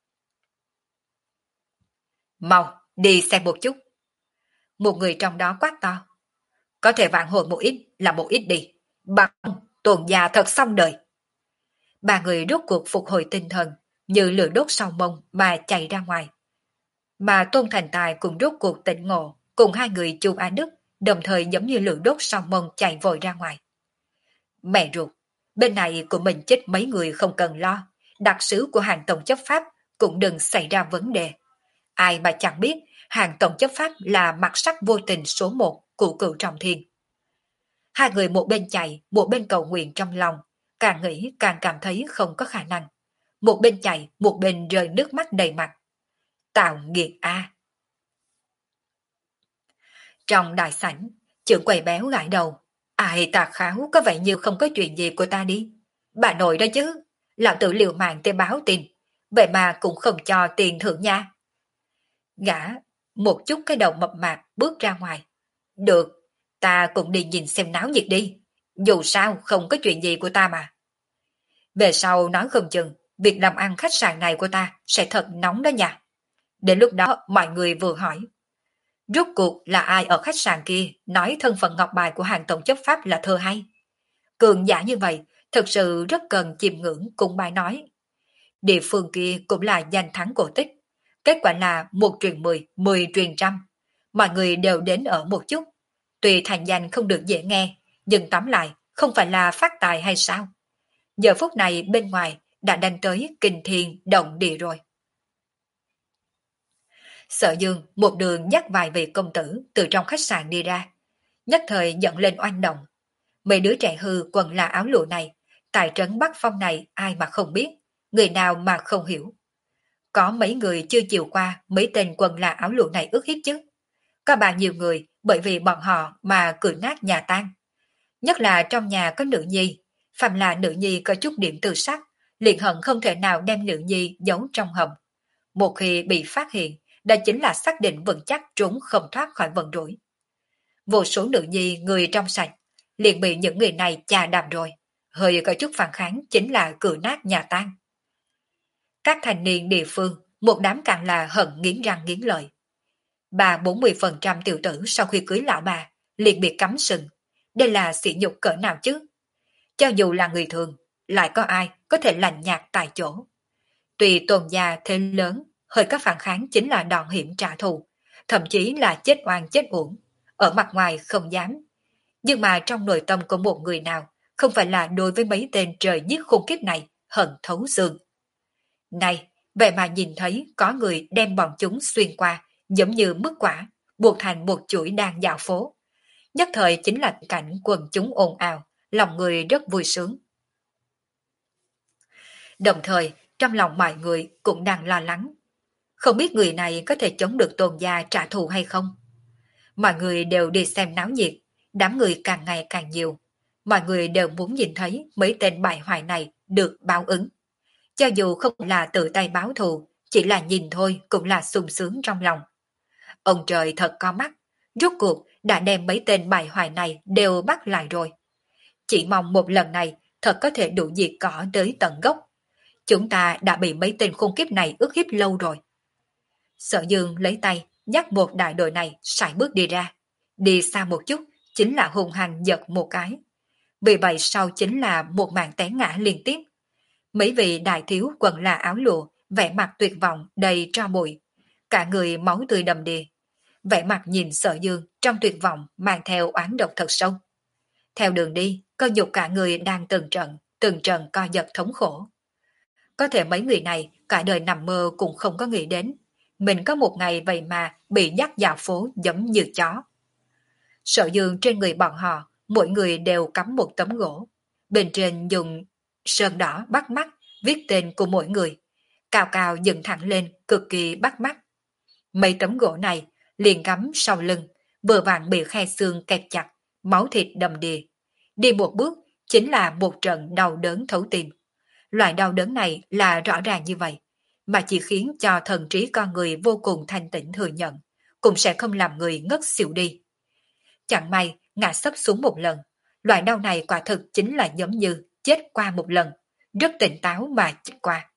Mau, đi xem một chút. Một người trong đó quát to. Có thể vạn hồi một ít là một ít đi. Bằng tuần già thật xong đời. Ba người rốt cuộc phục hồi tinh thần, như lửa đốt sau mông mà chạy ra ngoài. Mà Tôn Thành Tài cũng rốt cuộc tỉnh ngộ, cùng hai người Chu Á Đức, đồng thời giống như lửa đốt sau mông chạy vội ra ngoài. Mẹ ruột, bên này của mình chết mấy người không cần lo, đặc sứ của hàng tổng chấp pháp cũng đừng xảy ra vấn đề. Ai mà chẳng biết hàng tổng chấp pháp là mặt sắc vô tình số một của cựu trọng thiên. Hai người một bên chạy, một bên cầu nguyện trong lòng, càng nghĩ càng cảm thấy không có khả năng. Một bên chạy, một bên rơi nước mắt đầy mặt. Tạo nghiệt a! Trong đại sảnh, trưởng quầy béo gãi đầu. Ai tà kháo có vẻ như không có chuyện gì của ta đi. Bà nội đó chứ, lão tử liều mạng tới báo tin, vậy mà cũng không cho tiền thưởng nha. Gã, một chút cái đầu mập mạp bước ra ngoài. Được, ta cũng đi nhìn xem náo nhiệt đi. Dù sao không có chuyện gì của ta mà. Về sau nói không chừng, việc làm ăn khách sạn này của ta sẽ thật nóng đó nha. Đến lúc đó mọi người vừa hỏi. Rốt cuộc là ai ở khách sạn kia nói thân phận ngọc bài của hàng tổng chấp pháp là thơ hay. Cường giả như vậy thực sự rất cần chiêm ngưỡng cùng bài nói. Địa phương kia cũng là danh thắng cổ tích. Kết quả là một truyền mười, mười truyền trăm. Mọi người đều đến ở một chút. Tuy thành danh không được dễ nghe, nhưng tóm lại không phải là phát tài hay sao. Giờ phút này bên ngoài đã đánh tới kinh thiên động địa rồi. Sở Dương một đường dắt vài vị công tử từ trong khách sạn đi ra. Nhất thời dẫn lên oanh động. Mấy đứa trẻ hư quần là áo lụa này, tại trấn Bắc Phong này ai mà không biết, người nào mà không hiểu. Có mấy người chưa chịu qua mấy tên quần là áo lụa này ức hiếp chứ. Có bao nhiêu người bởi vì bọn họ mà cười nát nhà tan. Nhất là trong nhà có nữ nhi, phàm là nữ nhi có chút điểm tự sắc, liền hận không thể nào đem nữ nhi giấu trong hầm. Một khi bị phát hiện, đó chính là xác định vững chắc trốn không thoát khỏi vận rủi. Vô số nữ nhi người trong sạch, liền bị những người này chà đạp rồi, hơi có chút phản kháng chính là cửa nát nhà tan. Các thành niên địa phương, một đám càng là hận nghiến răng nghiến lợi. Bà bốn mươi phần trăm tiểu tử sau khi cưới lão bà, liền bị cắm sừng. Đây là sỉ nhục cỡ nào chứ? Cho dù là người thường, lại có ai có thể lạnh nhạt tại chỗ. Tùy tôn gia thế lớn, hơi có phản kháng chính là đòn hiểm trả thù, thậm chí là chết oan chết uổng, ở mặt ngoài không dám. Nhưng mà trong nội tâm của một người nào, không phải là đối với mấy tên trời giết khôn kiếp này, hận thấu xương. Này, vậy mà nhìn thấy có người đem bọn chúng xuyên qua, giống như mứt quả, buộc thành một chuỗi đang dạo phố. Nhất thời chính là cảnh quần chúng ồn ào, lòng người rất vui sướng. Đồng thời, trong lòng mọi người cũng đang lo lắng. Không biết người này có thể chống được tôn gia trả thù hay không? Mọi người đều đi xem náo nhiệt, đám người càng ngày càng nhiều. Mọi người đều muốn nhìn thấy mấy tên bại hoại này được báo ứng. Cho dù không là tự tay báo thù, chỉ là nhìn thôi cũng là sung sướng trong lòng. Ông trời thật có mắt, rốt cuộc đã đem mấy tên bại hoại này đều bắt lại rồi. Chỉ mong một lần này thật có thể đủ diệt cỏ tới tận gốc. Chúng ta đã bị mấy tên khốn kiếp này ức hiếp lâu rồi. Sở Dương lấy tay dắt một đại đội này sải bước đi ra. Đi xa một chút chính là hùng hăng giật một cái. Vì vậy sau chính là một màn té ngã liên tiếp. Mấy vị đại thiếu quần là áo lụa, vẻ mặt tuyệt vọng đầy tro bụi. Cả người máu tươi đầm đìa. Vẻ mặt nhìn Sở Dương trong tuyệt vọng mang theo oán độc thật sâu. Theo đường đi, cơ nhục cả người đang từng trận, từng trận co giật thống khổ. Có thể mấy người này cả đời nằm mơ cũng không có nghĩ đến. Mình có một ngày vậy mà bị dắt dạo phố giống như chó. Sở Dương trên người bọn họ, mỗi người đều cắm một tấm gỗ. Bên trên dùng sơn đỏ bắt mắt, viết tên của mỗi người. Cao cao dựng thẳng lên, cực kỳ bắt mắt. Mấy tấm gỗ này liền cắm sau lưng, vừa vặn bị khe xương kẹp chặt, máu thịt đầm đìa. Đi một bước chính là một trận đau đớn thấu tim. Loại đau đớn này là rõ ràng như vậy, mà chỉ khiến cho thần trí con người vô cùng thanh tĩnh thừa nhận, cũng sẽ không làm người ngất xỉu đi. Chẳng may ngã sấp xuống một lần, loại đau này quả thực chính là giống như chết qua một lần, rất tỉnh táo mà chết qua.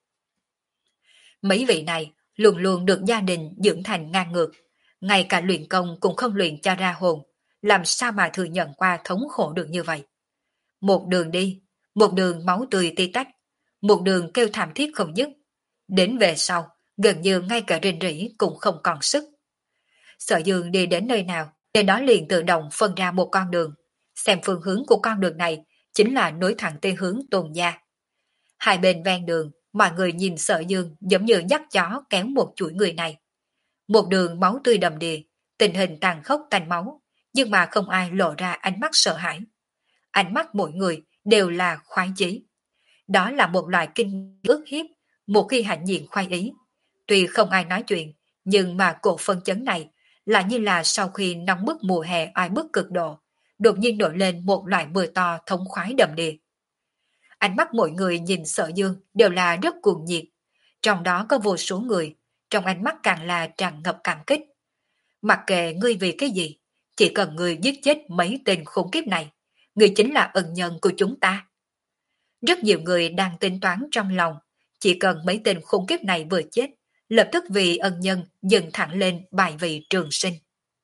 Mấy vị này luôn luôn được gia đình dưỡng thành ngang ngược, ngay cả luyện công cũng không luyện cho ra hồn, làm sao mà thừa nhận qua thống khổ được như vậy. Một đường đi, một đường máu tươi tí tách, một đường kêu thảm thiết không dứt. Đến về sau, gần như ngay cả rên rỉ cũng không còn sức. Sở Dương đi đến nơi nào, nơi đó liền tự động phân ra một con đường. Xem phương hướng của con đường này chính là nối thẳng tới hướng Tôn gia. Hai bên ven đường, mọi người nhìn Sở Dương giống như dắt chó kéo một chuỗi người này. Một đường máu tươi đầm đìa, tình hình tàn khốc tanh máu, nhưng mà không ai lộ ra ánh mắt sợ hãi. Ánh mắt mỗi người đều là khoái chí. Đó là một loại kinh ức hiếp, một khi hạnh diện khoái ý. Tuy không ai nói chuyện, nhưng mà cổ phân chấn này là như là sau khi nóng bức mùa hè oai bức cực độ, đột nhiên nổi lên một loại mưa to thống khoái đầm đìa. Ánh mắt mỗi người nhìn Sở Dương đều là rất cuồng nhiệt, trong đó có vô số người, trong ánh mắt càng là tràn ngập cảm kích. Mặc kệ ngươi vì cái gì, chỉ cần ngươi giết chết mấy tên khủng kiếp này, ngươi chính là ân nhân của chúng ta. Rất nhiều người đang tính toán trong lòng, chỉ cần mấy tên khủng kiếp này vừa chết, lập tức vì ân nhân dần thẳng lên bài vị trường sinh.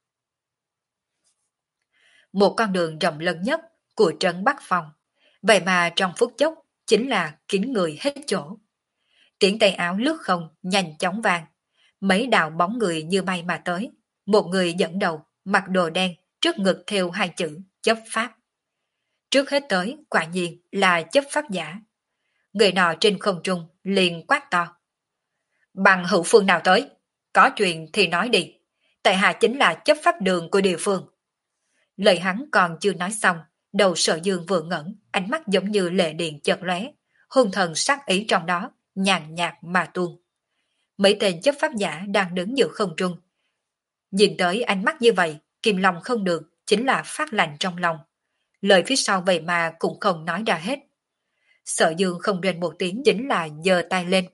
Một con đường rộng lớn nhất của trấn Bắc Phong, vậy mà trong phút chốc chính là kín người hết chỗ. Tiếng tay áo lướt không nhanh chóng vang, mấy đạo bóng người như bay mà tới. Một người dẫn đầu, mặc đồ đen, trước ngực thêu hai chữ chấp pháp. Trước hết tới, quả nhiên là chấp pháp giả. Người nọ trên không trung liền quát to. Bằng hữu phương nào tới? Có chuyện thì nói đi. Tại hạ chính là chấp pháp đường của địa phương. Lời hắn còn chưa nói xong, đầu Sở Dương vừa ngẩn, ánh mắt giống như lệ điện chợt lóe, hung thần sắc ý trong đó, nhàn nhạt mà tuôn. Mấy tên chấp pháp giả đang đứng giữa không trung. Nhìn tới ánh mắt như vậy, kìm lòng không được, chính là phát lạnh trong lòng. Lời phía sau vậy mà cũng không nói ra hết. Sở Dương không rên một tiếng, chính là giơ tay lên.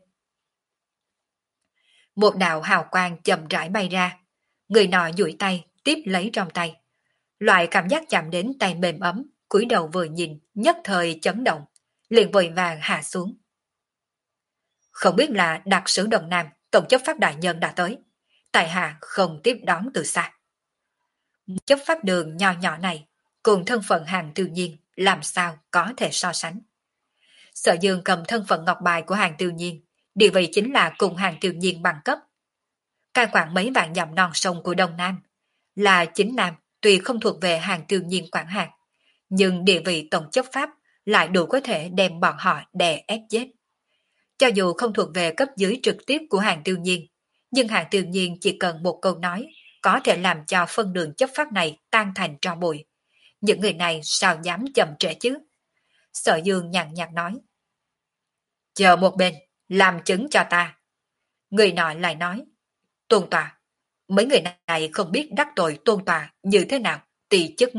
Một đạo hào quang chậm rãi bay ra. Người nọ duỗi tay, tiếp lấy trong tay. Loại cảm giác chạm đến tay mềm ấm, cúi đầu vừa nhìn, nhất thời chấn động, liền vội vàng hạ xuống. Không biết là đặc sứ Đông Nam, tổng chấp pháp đại nhân đã tới. Tại hạ không tiếp đón từ xa. Chấp pháp đường nhỏ nhỏ này, cùng thân phận Hàng Tiêu Nhiên, làm sao có thể so sánh. Sở Dương cầm thân phận ngọc bài của Hàng Tiêu Nhiên, địa vị chính là cùng Hàng Tiêu Nhiên bằng cấp. Cai quản mấy vạn dặm non sông của Đông Nam, là chính Nam, tuy không thuộc về Hàng Tiêu Nhiên quản hạt, nhưng địa vị tổng chấp pháp lại đủ có thể đem bọn họ đè ép chết. Cho dù không thuộc về cấp dưới trực tiếp của Hàng Tiêu Nhiên, nhưng Hàng Tiêu Nhiên chỉ cần một câu nói có thể làm cho phân đường chấp pháp này tan thành tro bụi. Những người này sao dám chậm trễ chứ? Sở Dương nhàn nhạt nói. Chờ một bên, làm chứng cho ta. Người nọ lại nói. Tôn tòa, mấy người này không biết đắc tội tôn tòa như thế nào, tỳ chức.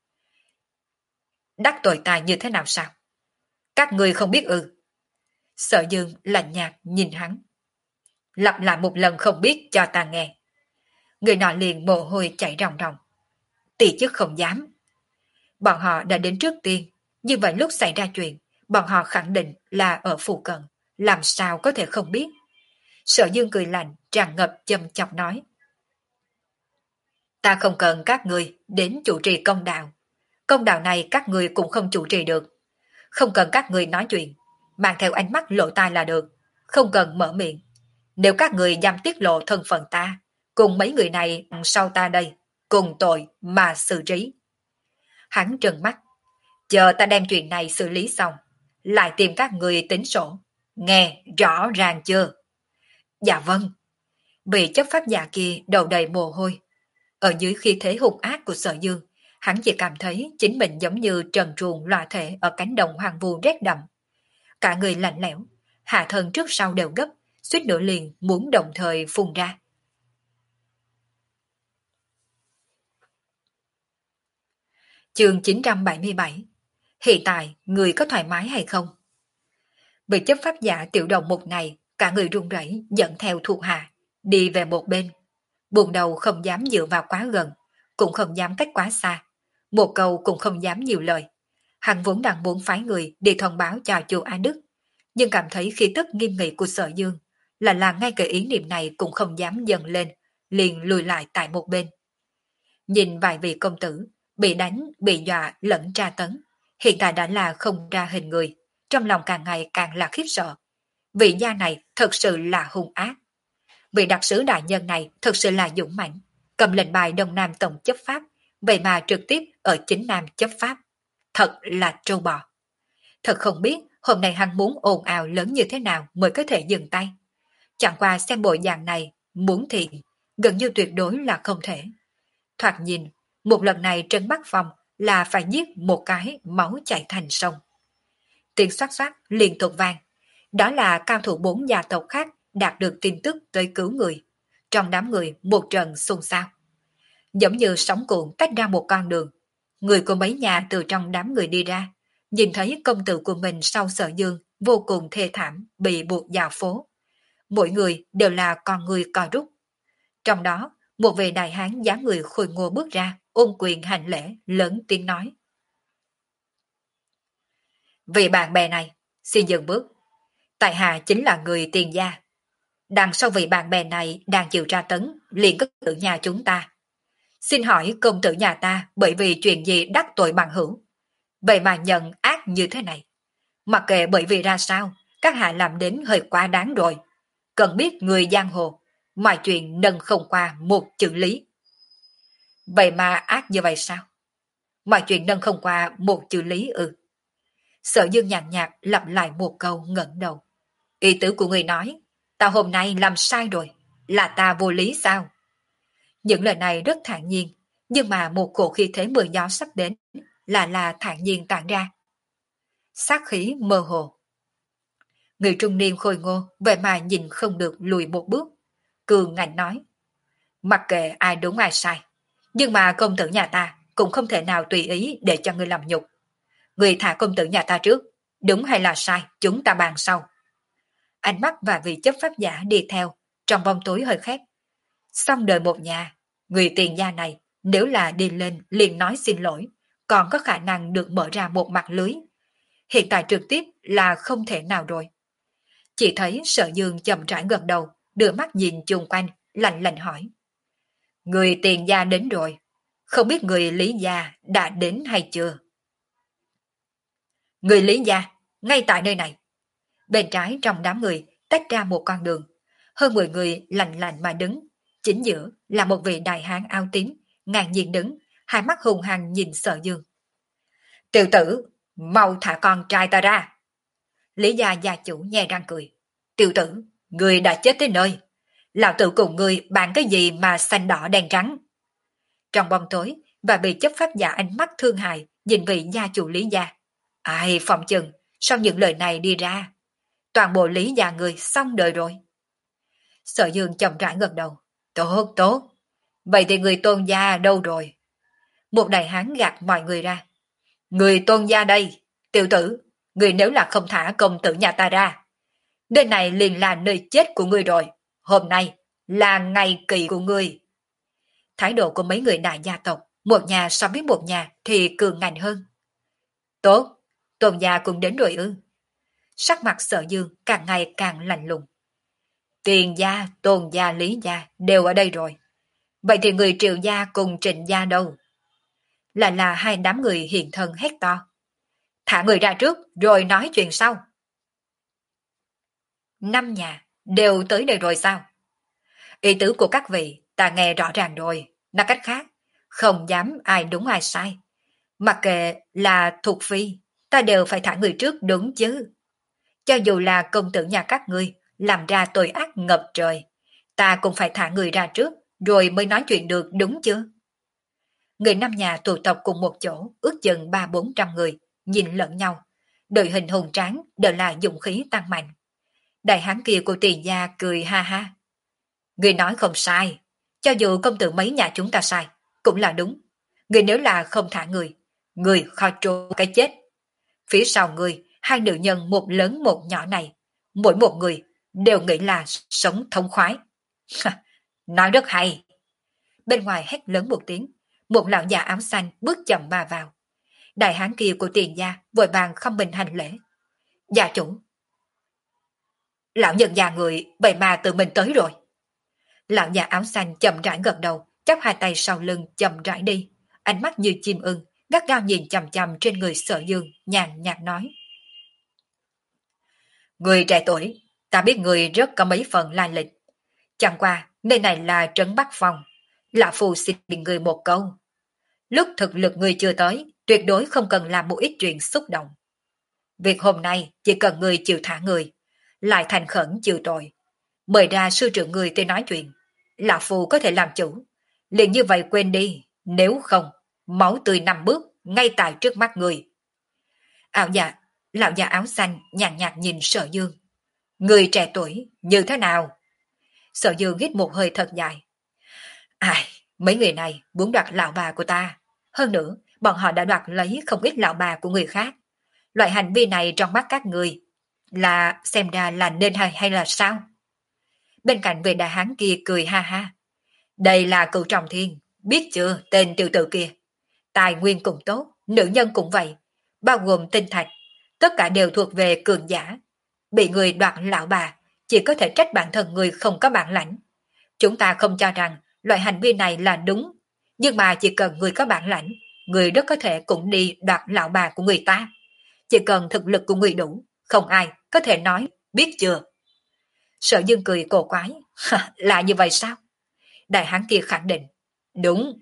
Đắc tội ta như thế nào sao? Các người không biết ư? Sở Dương lạnh nhạt nhìn hắn. Lặp lại một lần không biết cho ta nghe. Người nọ liền mồ hôi chảy ròng ròng. Tỳ chức không dám. Bọn họ đã đến trước tiên, như vậy lúc xảy ra chuyện, bọn họ khẳng định là ở phụ cận, làm sao có thể không biết. Sở Dương cười lạnh, tràn ngập châm chọc nói. Ta không cần các người đến chủ trì công đạo. Công đạo này các người cũng không chủ trì được. Không cần các người nói chuyện, mang theo ánh mắt lộ tai là được. Không cần mở miệng. Nếu các người dám tiết lộ thân phận ta, cùng mấy người này sau ta đây, cùng tội mà xử trí. Hắn trừng mắt. Chờ ta đem chuyện này xử lý xong, lại tìm các người tính sổ. Nghe rõ ràng chưa? Dạ vâng. Vị chấp pháp giả kia đầu đầy mồ hôi. Ở dưới khí thế hung ác của Sở Dương, hắn chỉ cảm thấy chính mình giống như trần truồng loạ thể ở cánh đồng hoang vu rét đậm. Cả người lạnh lẽo, hạ thân trước sau đều gấp, suýt nữa liền muốn đồng thời phun ra. Chương chín trăm bảy mươi bảy. Hiện tại, người có thoải mái hay không? Bị chấp pháp giả tiểu đồng một này, cả người run rẩy dẫn theo thuộc hạ, đi về một bên. Buồn đầu không dám dựa vào quá gần, cũng không dám cách quá xa. Một câu cũng không dám nhiều lời. Hắn vốn đang muốn phái người đi thông báo cho chu Á Đức, nhưng cảm thấy khí tức nghiêm nghị của Sở Dương, là là ngay cả ý niệm này cũng không dám dần lên, liền lùi lại tại một bên. Nhìn vài vị công tử, bị đánh, bị dọa lẫn tra tấn, hiện tại đã là không ra hình người, trong lòng càng ngày càng là khiếp sợ. Vị gia này thật sự là hung ác. Vị đặc sứ đại nhân này thật sự là dũng mãnh, cầm lệnh bài Đông Nam Tổng chấp pháp, vậy mà trực tiếp ở chính Nam chấp pháp. Thật là trâu bò. Thật không biết hôm nay hắn muốn ồn ào lớn như thế nào mới có thể dừng tay. Chẳng qua xem bộ dạng này, muốn thiện, gần như tuyệt đối là không thể. Thoạt nhìn, một lần này Trấn Bắc Phong là phải giết một cái máu chảy thành sông. Tiếng xoát xoát liên tục vang. Đó là cao thủ bốn gia tộc khác đạt được tin tức tới cứu người. Trong đám người một trận xôn xao. Giống như sóng cuộn tách ra một con đường. Người của mấy nhà từ trong đám người đi ra, nhìn thấy công tử của mình sau Sở Dương vô cùng thê thảm bị buộc vào phố. Mỗi người đều là con người co rút. Trong đó, một vị đại hán dáng người khôi ngô bước ra, ôm quyền hành lễ, lớn tiếng nói. Vị bạn bè này, xin dừng bước. Tại hạ chính là người Tiền gia. Đằng sau vị bạn bè này đang chịu tra tấn, liền cất tử nhà chúng ta. Xin hỏi công tử nhà ta bởi vì chuyện gì đắc tội bằng hữu? Vậy mà nhận ác như thế này. Mặc kệ bởi vì ra sao, các hạ làm đến hơi quá đáng rồi. Cần biết người giang hồ, mọi chuyện nâng không qua một chữ lý. Vậy mà ác như vậy sao? Mọi chuyện nâng không qua một chữ lý ư? Sở Dương nhàn nhạt lặp lại một câu ngẩng đầu. Ý tứ của người nói, ta hôm nay làm sai rồi, là ta vô lý sao? Những lời này rất thản nhiên, nhưng mà một cổ khí thế mưa gió sắp đến, là là thản nhiên tản ra. Sát khí mơ hồ. Người trung niên khôi ngô, vậy mà nhìn không được lùi một bước. Cường ngạnh nói, mặc kệ ai đúng ai sai, nhưng mà công tử nhà ta cũng không thể nào tùy ý để cho người làm nhục. Người thả công tử nhà ta trước, đúng hay là sai, chúng ta bàn sau. Ánh mắt và vị chấp pháp giả đi theo, trong bóng tối hơi khét. Xong đời một nhà, người Tiền gia này nếu là đi lên liền nói xin lỗi, còn có khả năng được mở ra một mặt lưới. Hiện tại trực tiếp là không thể nào rồi. Chỉ thấy Sở Dương chậm rãi gật đầu, đưa mắt nhìn chung quanh, lạnh lạnh hỏi. Người Tiền gia đến rồi, không biết người Lý gia đã đến hay chưa? Người Lý gia, ngay tại nơi này. Bên trái trong đám người tách ra một con đường, hơn mười người lạnh lạnh mà đứng, chính giữa là một vị đại hán áo tím, ngang nhiên đứng, hai mắt hùng hăng nhìn Sở Dương. Tiểu tử, mau thả con trai ta ra. Lý gia gia chủ nhe răng cười. Tiểu tử, người đã chết tới nơi. Lão tử cùng người bàn cái gì mà xanh đỏ đen trắng? Trong bóng tối, và bị chấp pháp giả ánh mắt thương hại nhìn vị gia chủ Lý gia. Ai phòng chừng, sau những lời này đi ra, toàn bộ Lý gia người xong đời rồi. Sở Dương chậm rãi gật đầu. Tốt, tốt. Vậy thì người Tôn gia đâu rồi? Một đại hán gạt mọi người ra. Người Tôn gia đây. Tiểu tử, người nếu là không thả công tử nhà ta ra, nơi này liền là nơi chết của ngươi rồi. Hôm nay là ngày kỳ của ngươi. Thái độ của mấy người đại gia tộc, một nhà so với một nhà thì cường ngạnh hơn. Tốt, Tôn gia cũng đến rồi ư? Sắc mặt Sở Dương càng ngày càng lạnh lùng. Tiền gia, Tôn gia, Lý gia đều ở đây rồi. Vậy thì người Triệu gia cùng Trịnh gia đâu? Lại là hai đám người hiện thân hét to. Thả người ra trước rồi nói chuyện sau. Năm nhà đều tới đây rồi sao? Ý tứ của các vị ta nghe rõ ràng rồi. Nói cách khác, không dám ai đúng ai sai. Mặc kệ là thuộc phi, ta đều phải thả người trước đúng chứ. Cho dù là công tử nhà các ngươi làm ra tội ác ngập trời, ta cũng phải thả người ra trước rồi mới nói chuyện được đúng chưa? Người năm nhà tụ tập cùng một chỗ ước chừng ba bốn trăm người, nhìn lẫn nhau. Đội hình hùng tráng đều là dụng khí tăng mạnh. Đại hán kia của Tiền gia cười ha ha. Người nói không sai, cho dù công tử mấy nhà chúng ta sai, cũng là đúng. Người nếu là không thả người, người khó trốn cái chết. Phía sau người, hai nữ nhân một lớn một nhỏ này, mỗi một người đều nghĩ là sống thông khoái. Nói rất hay. Bên ngoài hét lớn một tiếng, một lão già áo xanh bước chậm mà vào. Đại hán kia của Tiền gia vội vàng không mình hành lễ. Gia chủ. Lão nhân già người vậy mà tự mình tới rồi. Lão già áo xanh chậm rãi gật đầu, chắp hai tay sau lưng chậm rãi đi, ánh mắt như chim ưng, gắt gao nhìn chằm chằm trên người Sở Dương, nhàn nhạt nói. Người trẻ tuổi, ta biết người rất có mấy phần lai lịch. Chẳng qua, nơi này là trấn Bắc Phong. Lão Phu xin người một câu. Lúc thực lực người chưa tới, tuyệt đối không cần làm một ít chuyện xúc động. Việc hôm nay chỉ cần người chịu thả người, lại thành khẩn chịu tội. Mời ra sư trưởng người tới nói chuyện. Lão Phu có thể làm chủ. Liền như vậy quên đi, nếu không, máu tươi nằm bước ngay tại trước mắt người. Ảo dạ, lão già áo xanh nhàn nhạt, nhạt nhìn Sở Dương. Người trẻ tuổi, như thế nào? Sở Dương hít một hơi thật dài. Ai, mấy người này muốn đoạt lão bà của ta. Hơn nữa, bọn họ đã đoạt lấy không ít lão bà của người khác. Loại hành vi này trong mắt các người là xem ra là nên hay hay là sao? Bên cạnh vị đại hán kia cười ha ha. Đây là cựu trọng thiên, biết chưa tên tiểu tử kia. Tài nguyên cũng tốt, nữ nhân cũng vậy, bao gồm tinh thạch, tất cả đều thuộc về cường giả. Bị người đoạt lão bà, chỉ có thể trách bản thân người không có bản lãnh. Chúng ta không cho rằng loại hành vi này là đúng, nhưng mà chỉ cần người có bản lãnh, người rất có thể cũng đi đoạt lão bà của người ta. Chỉ cần thực lực của người đủ, không ai có thể nói, biết chưa? Sở Dương cười cổ quái, là như vậy sao? Đại hán kia khẳng định, đúng.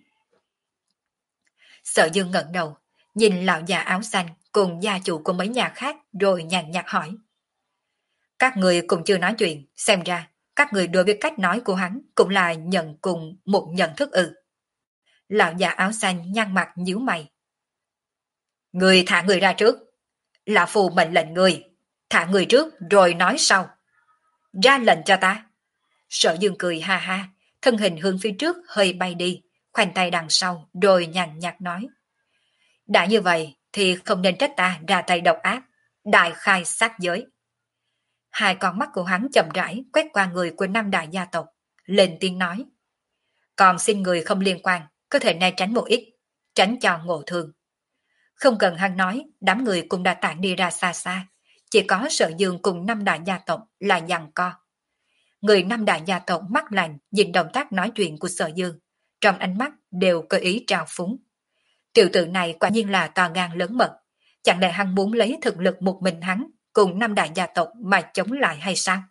Sở Dương ngẩng đầu, nhìn lão già áo xanh cùng gia chủ của mấy nhà khác rồi nhàn nhạt hỏi. Các người cũng chưa nói chuyện, xem ra các người đối với cách nói của hắn cũng là nhận cùng một nhận thức ư. Lão già áo xanh nhăn mặt nhíu mày. Người thả người ra trước. Lão Phù mệnh lệnh người, thả người trước rồi nói sau. Ra lệnh cho ta. Sở Dương cười ha ha, thân hình hướng phía trước hơi bay đi, khoanh tay đằng sau rồi nhàn nhạt nói. Đã như vậy thì không nên trách ta ra tay độc ác, đại khai sát giới. Hai con mắt của hắn chậm rãi quét qua người của năm đại gia tộc, lên tiếng nói. Còn xin người không liên quan, có thể né tránh một ít, tránh cho ngộ thương. Không cần hắn nói, đám người cũng đã tản đi ra xa xa, chỉ có Sở Dương cùng năm đại gia tộc là giằng co. Người năm đại gia tộc mắt lạnh nhìn động tác nói chuyện của Sở Dương, trong ánh mắt đều có ý trào phúng. Tiểu tử này quả nhiên là to gan lớn mật, chẳng lẽ hắn muốn lấy thực lực một mình hắn cùng năm đại gia tộc mà chống lại hay sao?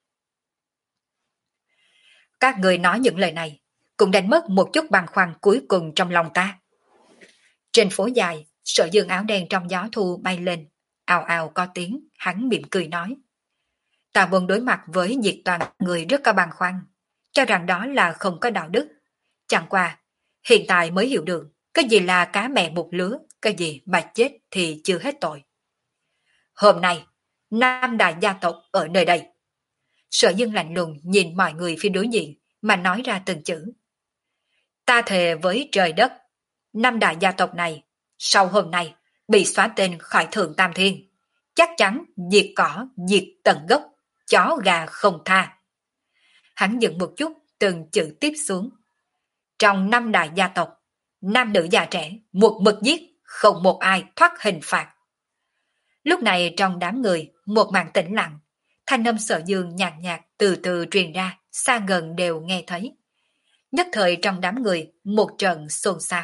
Các người nói những lời này cũng đánh mất một chút băn khoăn cuối cùng trong lòng ta. Trên phố dài, Sở Dương áo đen trong gió thu bay lên, ào ào có tiếng, hắn mỉm cười nói. Ta vốn đối mặt với diệt toàn người rất có băn khoăn, cho rằng đó là không có đạo đức. Chẳng qua, hiện tại mới hiểu được, cái gì là cá mẹ một lứa, cái gì mà chết thì chưa hết tội. Hôm nay, năm đại gia tộc ở nơi đây. Sở Dương lạnh lùng nhìn mọi người phía đối diện mà nói ra từng chữ. Ta thề với trời đất, năm đại gia tộc này, sau hôm nay, bị xóa tên khỏi thượng tam thiên. Chắc chắn diệt cỏ, diệt tận gốc, chó gà không tha. Hắn dừng một chút, từng chữ tiếp xuống. Trong năm đại gia tộc, nam nữ già trẻ, một mực giết, không một ai thoát hình phạt. Lúc này trong đám người, một màn tĩnh lặng, thanh âm Sở Dương nhàn nhạt từ từ truyền ra, xa gần đều nghe thấy. Nhất thời trong đám người, một trận xôn xao.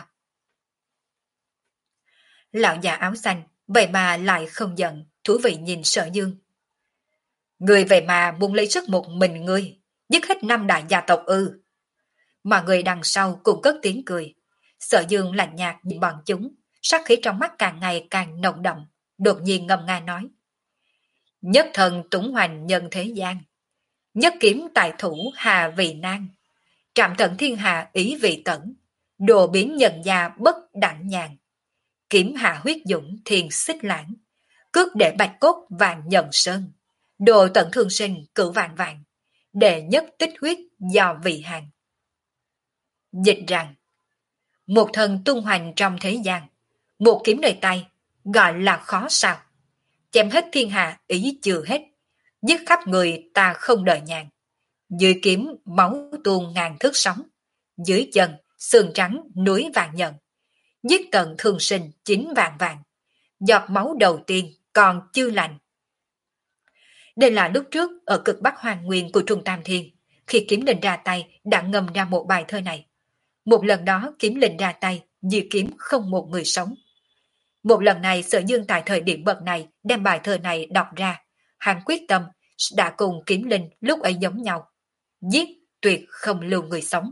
Lão già áo xanh, vậy mà lại không giận, thú vị nhìn Sở Dương. Người vậy mà muốn lấy sức một mình ngươi, dứt hết năm đại gia tộc ư. Mà người đằng sau cũng cất tiếng cười. Sở Dương lạnh nhạt nhìn bọn chúng, sát khí trong mắt càng ngày càng nồng đậm, đột nhiên ngâm nga nói. Nhất thần tủng hoành nhân thế gian, nhất kiếm tài thủ hà vì nan, trạm tận thiên hà ý vị tẩn, đồ biến nhân gia bất đặng nhàn, kiếm hạ huyết dũng thiền xích lãng, cước để bạch cốt vàng nhận sơn, đồ tận thương sinh cửu vạn vạn, đệ nhất tích huyết do vị hàng. Dịch rằng, một thần tung hoành trong thế gian, một kiếm nơi tay, gọi là khó sao. Chém hết thiên hạ ý chưa hết, giết khắp người ta không đợi nhàn. Dưới kiếm máu tuôn ngàn thước sóng, dưới chân xương trắng núi vàng nhận, giết tận thương sinh chín vạn vạn, giọt máu đầu tiên còn chưa lành. Đây là lúc trước ở cực bắc hoàng nguyên của Trung Tam Thiên, khi kiếm linh ra tay đã ngâm ra một bài thơ này. Một lần đó kiếm linh ra tay, dưới kiếm không một người sống. Một lần này Sở Dương tại thời điểm bậc này đem bài thơ này đọc ra, hắn quyết tâm đã cùng kiếm linh lúc ấy giống nhau, giết tuyệt không lưu người sống.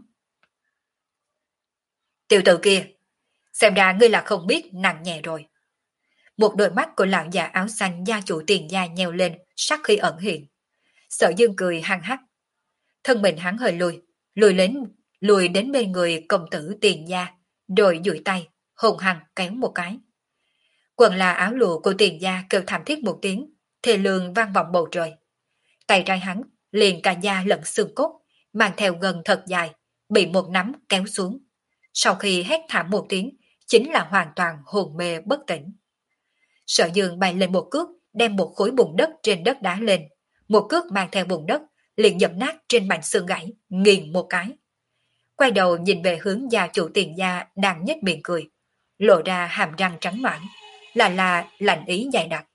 Tiểu tử kia, xem ra ngươi là không biết nặng nhẹ rồi. Một đôi mắt của lão già áo xanh gia chủ Tiền gia nheo lên, sắc khí ẩn hiện. Sở Dương cười hăng hắc, thân mình hắn hơi lùi, lùi đến lùi đến bên người công tử Tiền gia, rồi duỗi tay hùng hăng kéo một cái. Quần là áo lụa của Tiền gia kêu thảm thiết một tiếng, thề lương vang vọng bầu trời. Tay trái hắn liền cả da lẫn xương cốt, mang theo gân thật dài, bị một nắm kéo xuống. Sau khi hét thảm một tiếng, chính là hoàn toàn hồn mê bất tỉnh. Sở Dương bay lên một cước, đem một khối bùn đất trên đất đá lên. Một cước mang theo bùn đất, liền dập nát trên mảnh xương gãy, nghiền một cái. Quay đầu nhìn về hướng gia chủ Tiền gia đang nhếch miệng cười, lộ ra hàm răng trắng nõn, là là lạnh ý dày đặc.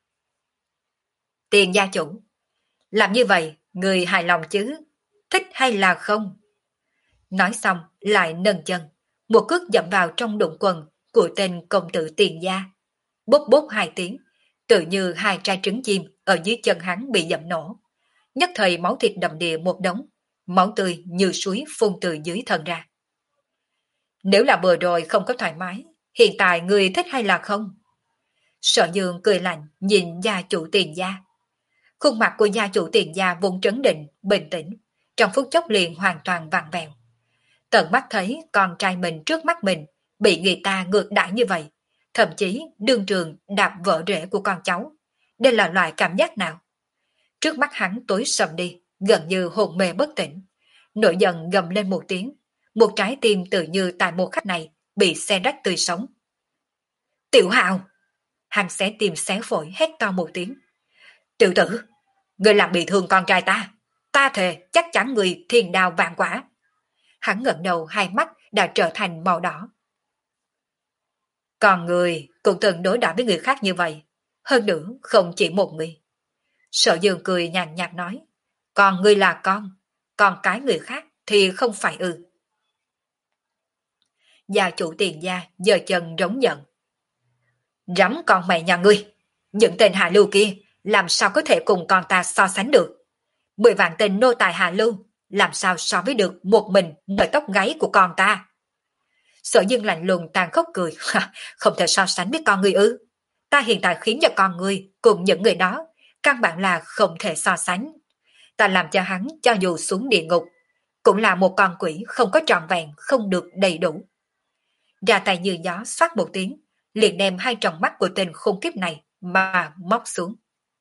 Tiền gia chủ, làm như vậy, người hài lòng chứ? Thích hay là không? Nói xong, lại nâng chân, một cước dậm vào trong đụng quần của tên công tử Tiền gia. Bốp bốp hai tiếng, tự như hai trái trứng chim ở dưới chân hắn bị dậm nổ. Nhất thời máu thịt đầm đìa một đống, máu tươi như suối phun từ dưới thân ra. Nếu là vừa rồi không có thoải mái, hiện tại người thích hay là không? Sở Dương cười lạnh nhìn gia chủ Tiền gia. Khuôn mặt của gia chủ Tiền gia vốn trấn định, bình tĩnh, trong phút chốc liền hoàn toàn vặn vẹo. Tận mắt thấy con trai mình trước mắt mình bị người ta ngược đãi như vậy, thậm chí đương trường đạp vợ rể của con cháu. Đây là loại cảm giác nào? Trước mắt hắn tối sầm đi, gần như hồn mê bất tỉnh. Nổi giận gầm lên một tiếng, một trái tim tự như tại một khắc này bị xé rách tươi sống. Tiểu Hạo! Hắn xé tim xé phổi hét to một tiếng. Tiểu tử, người làm bị thương con trai ta, ta thề chắc chắn người thiên đao vạn quả. Hắn ngẩng đầu, hai mắt đã trở thành màu đỏ. Còn người cũng từng đối đãi với người khác như vậy, hơn nữa không chỉ một người. Sở Dương cười nhàn nhạt nói, còn người là con, còn cái người khác thì không phải ư. Gia chủ Tiền gia giơ chân rống giận. Rắm con mẹ nhà ngươi, những tên hạ lưu kia làm sao có thể cùng con ta so sánh được. Mười vạn tên nô tài hạ lưu làm sao so với được một mình bởi tóc gáy của con ta. Sở Dương lạnh lùng tàn khốc cười. Không thể so sánh với con ngươi ư? Ta hiện tại khiến cho con ngươi cùng những người đó căn bản là không thể so sánh. Ta làm cho hắn cho dù xuống địa ngục cũng là một con quỷ không có trọn vẹn, không được đầy đủ. Ra tay như gió xoát một tiếng, liền đem hai tròng mắt của tên khốn kiếp này mà móc xuống.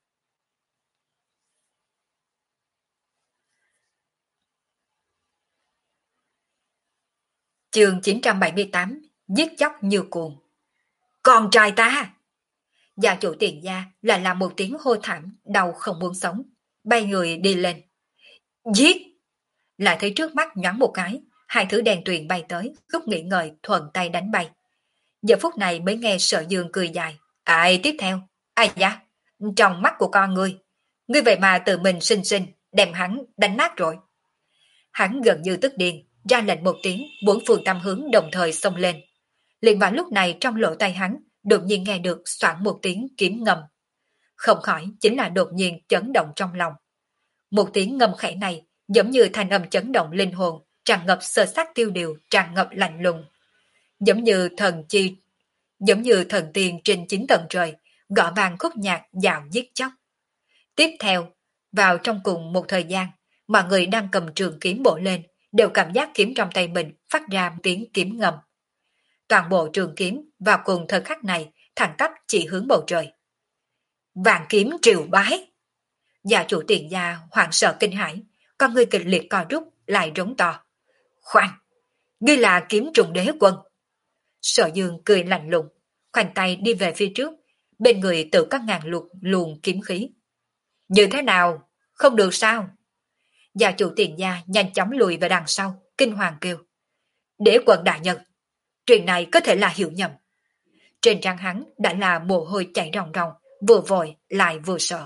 Chương chín trăm bảy mươi tám, giết chóc như cuồng. Con trai ta! Gia chủ Tiền gia là làm một tiếng hô thảm, đau không muốn sống, bay người đi lên. Giết! Lại thấy trước mắt nhoáng một cái, hai thứ đèn tuyền bay tới, lúc nghỉ ngơi thuận tay đánh bay. Giờ phút này mới nghe Sở Dương cười dài. Ai tiếp theo? Ai da, trong mắt của con ngươi, ngươi vậy mà tự mình sinh sinh đem hắn đánh nát rồi. Hắn gần như tức điên, ra lệnh một tiếng, bốn phương tám hướng đồng thời xông lên. Liền vào lúc này trong lỗ tai hắn, đột nhiên nghe được xoảng một tiếng kiếm ngầm. Không khỏi chính là đột nhiên chấn động trong lòng. Một tiếng ngầm khẽ này giống như thanh âm chấn động linh hồn, tràn ngập sơ sát tiêu điều, tràn ngập lạnh lùng. Giống như thần chi, giống như thần tiên trên chín tầng trời, gõ vàng khúc nhạc dạo giết chóc. Tiếp theo, vào trong cùng một thời gian, mọi người đang cầm trường kiếm bổ lên, đều cảm giác kiếm trong tay mình phát ra tiếng kiếm ngầm. Toàn bộ trường kiếm vào cùng thời khắc này thẳng tắp chỉ hướng bầu trời. Vạn kiếm triều bái. Gia chủ Tiền gia hoảng sợ kinh hãi, con người kịch liệt co rút lại rống to. Khoan, ngươi là kiếm trùng đế quân. Sở Dương cười lạnh lùng, khoanh tay đi về phía trước, bên người tự các ngàn lục luồng kiếm khí. Như thế nào? Không được sao? Gia chủ Tiền gia nhanh chóng lùi về đằng sau, kinh hoàng kêu. Đế quân đại nhân, chuyện này có thể là hiểu nhầm. Trên trán hắn đã là mồ hôi chảy ròng ròng, vừa vội lại vừa sợ.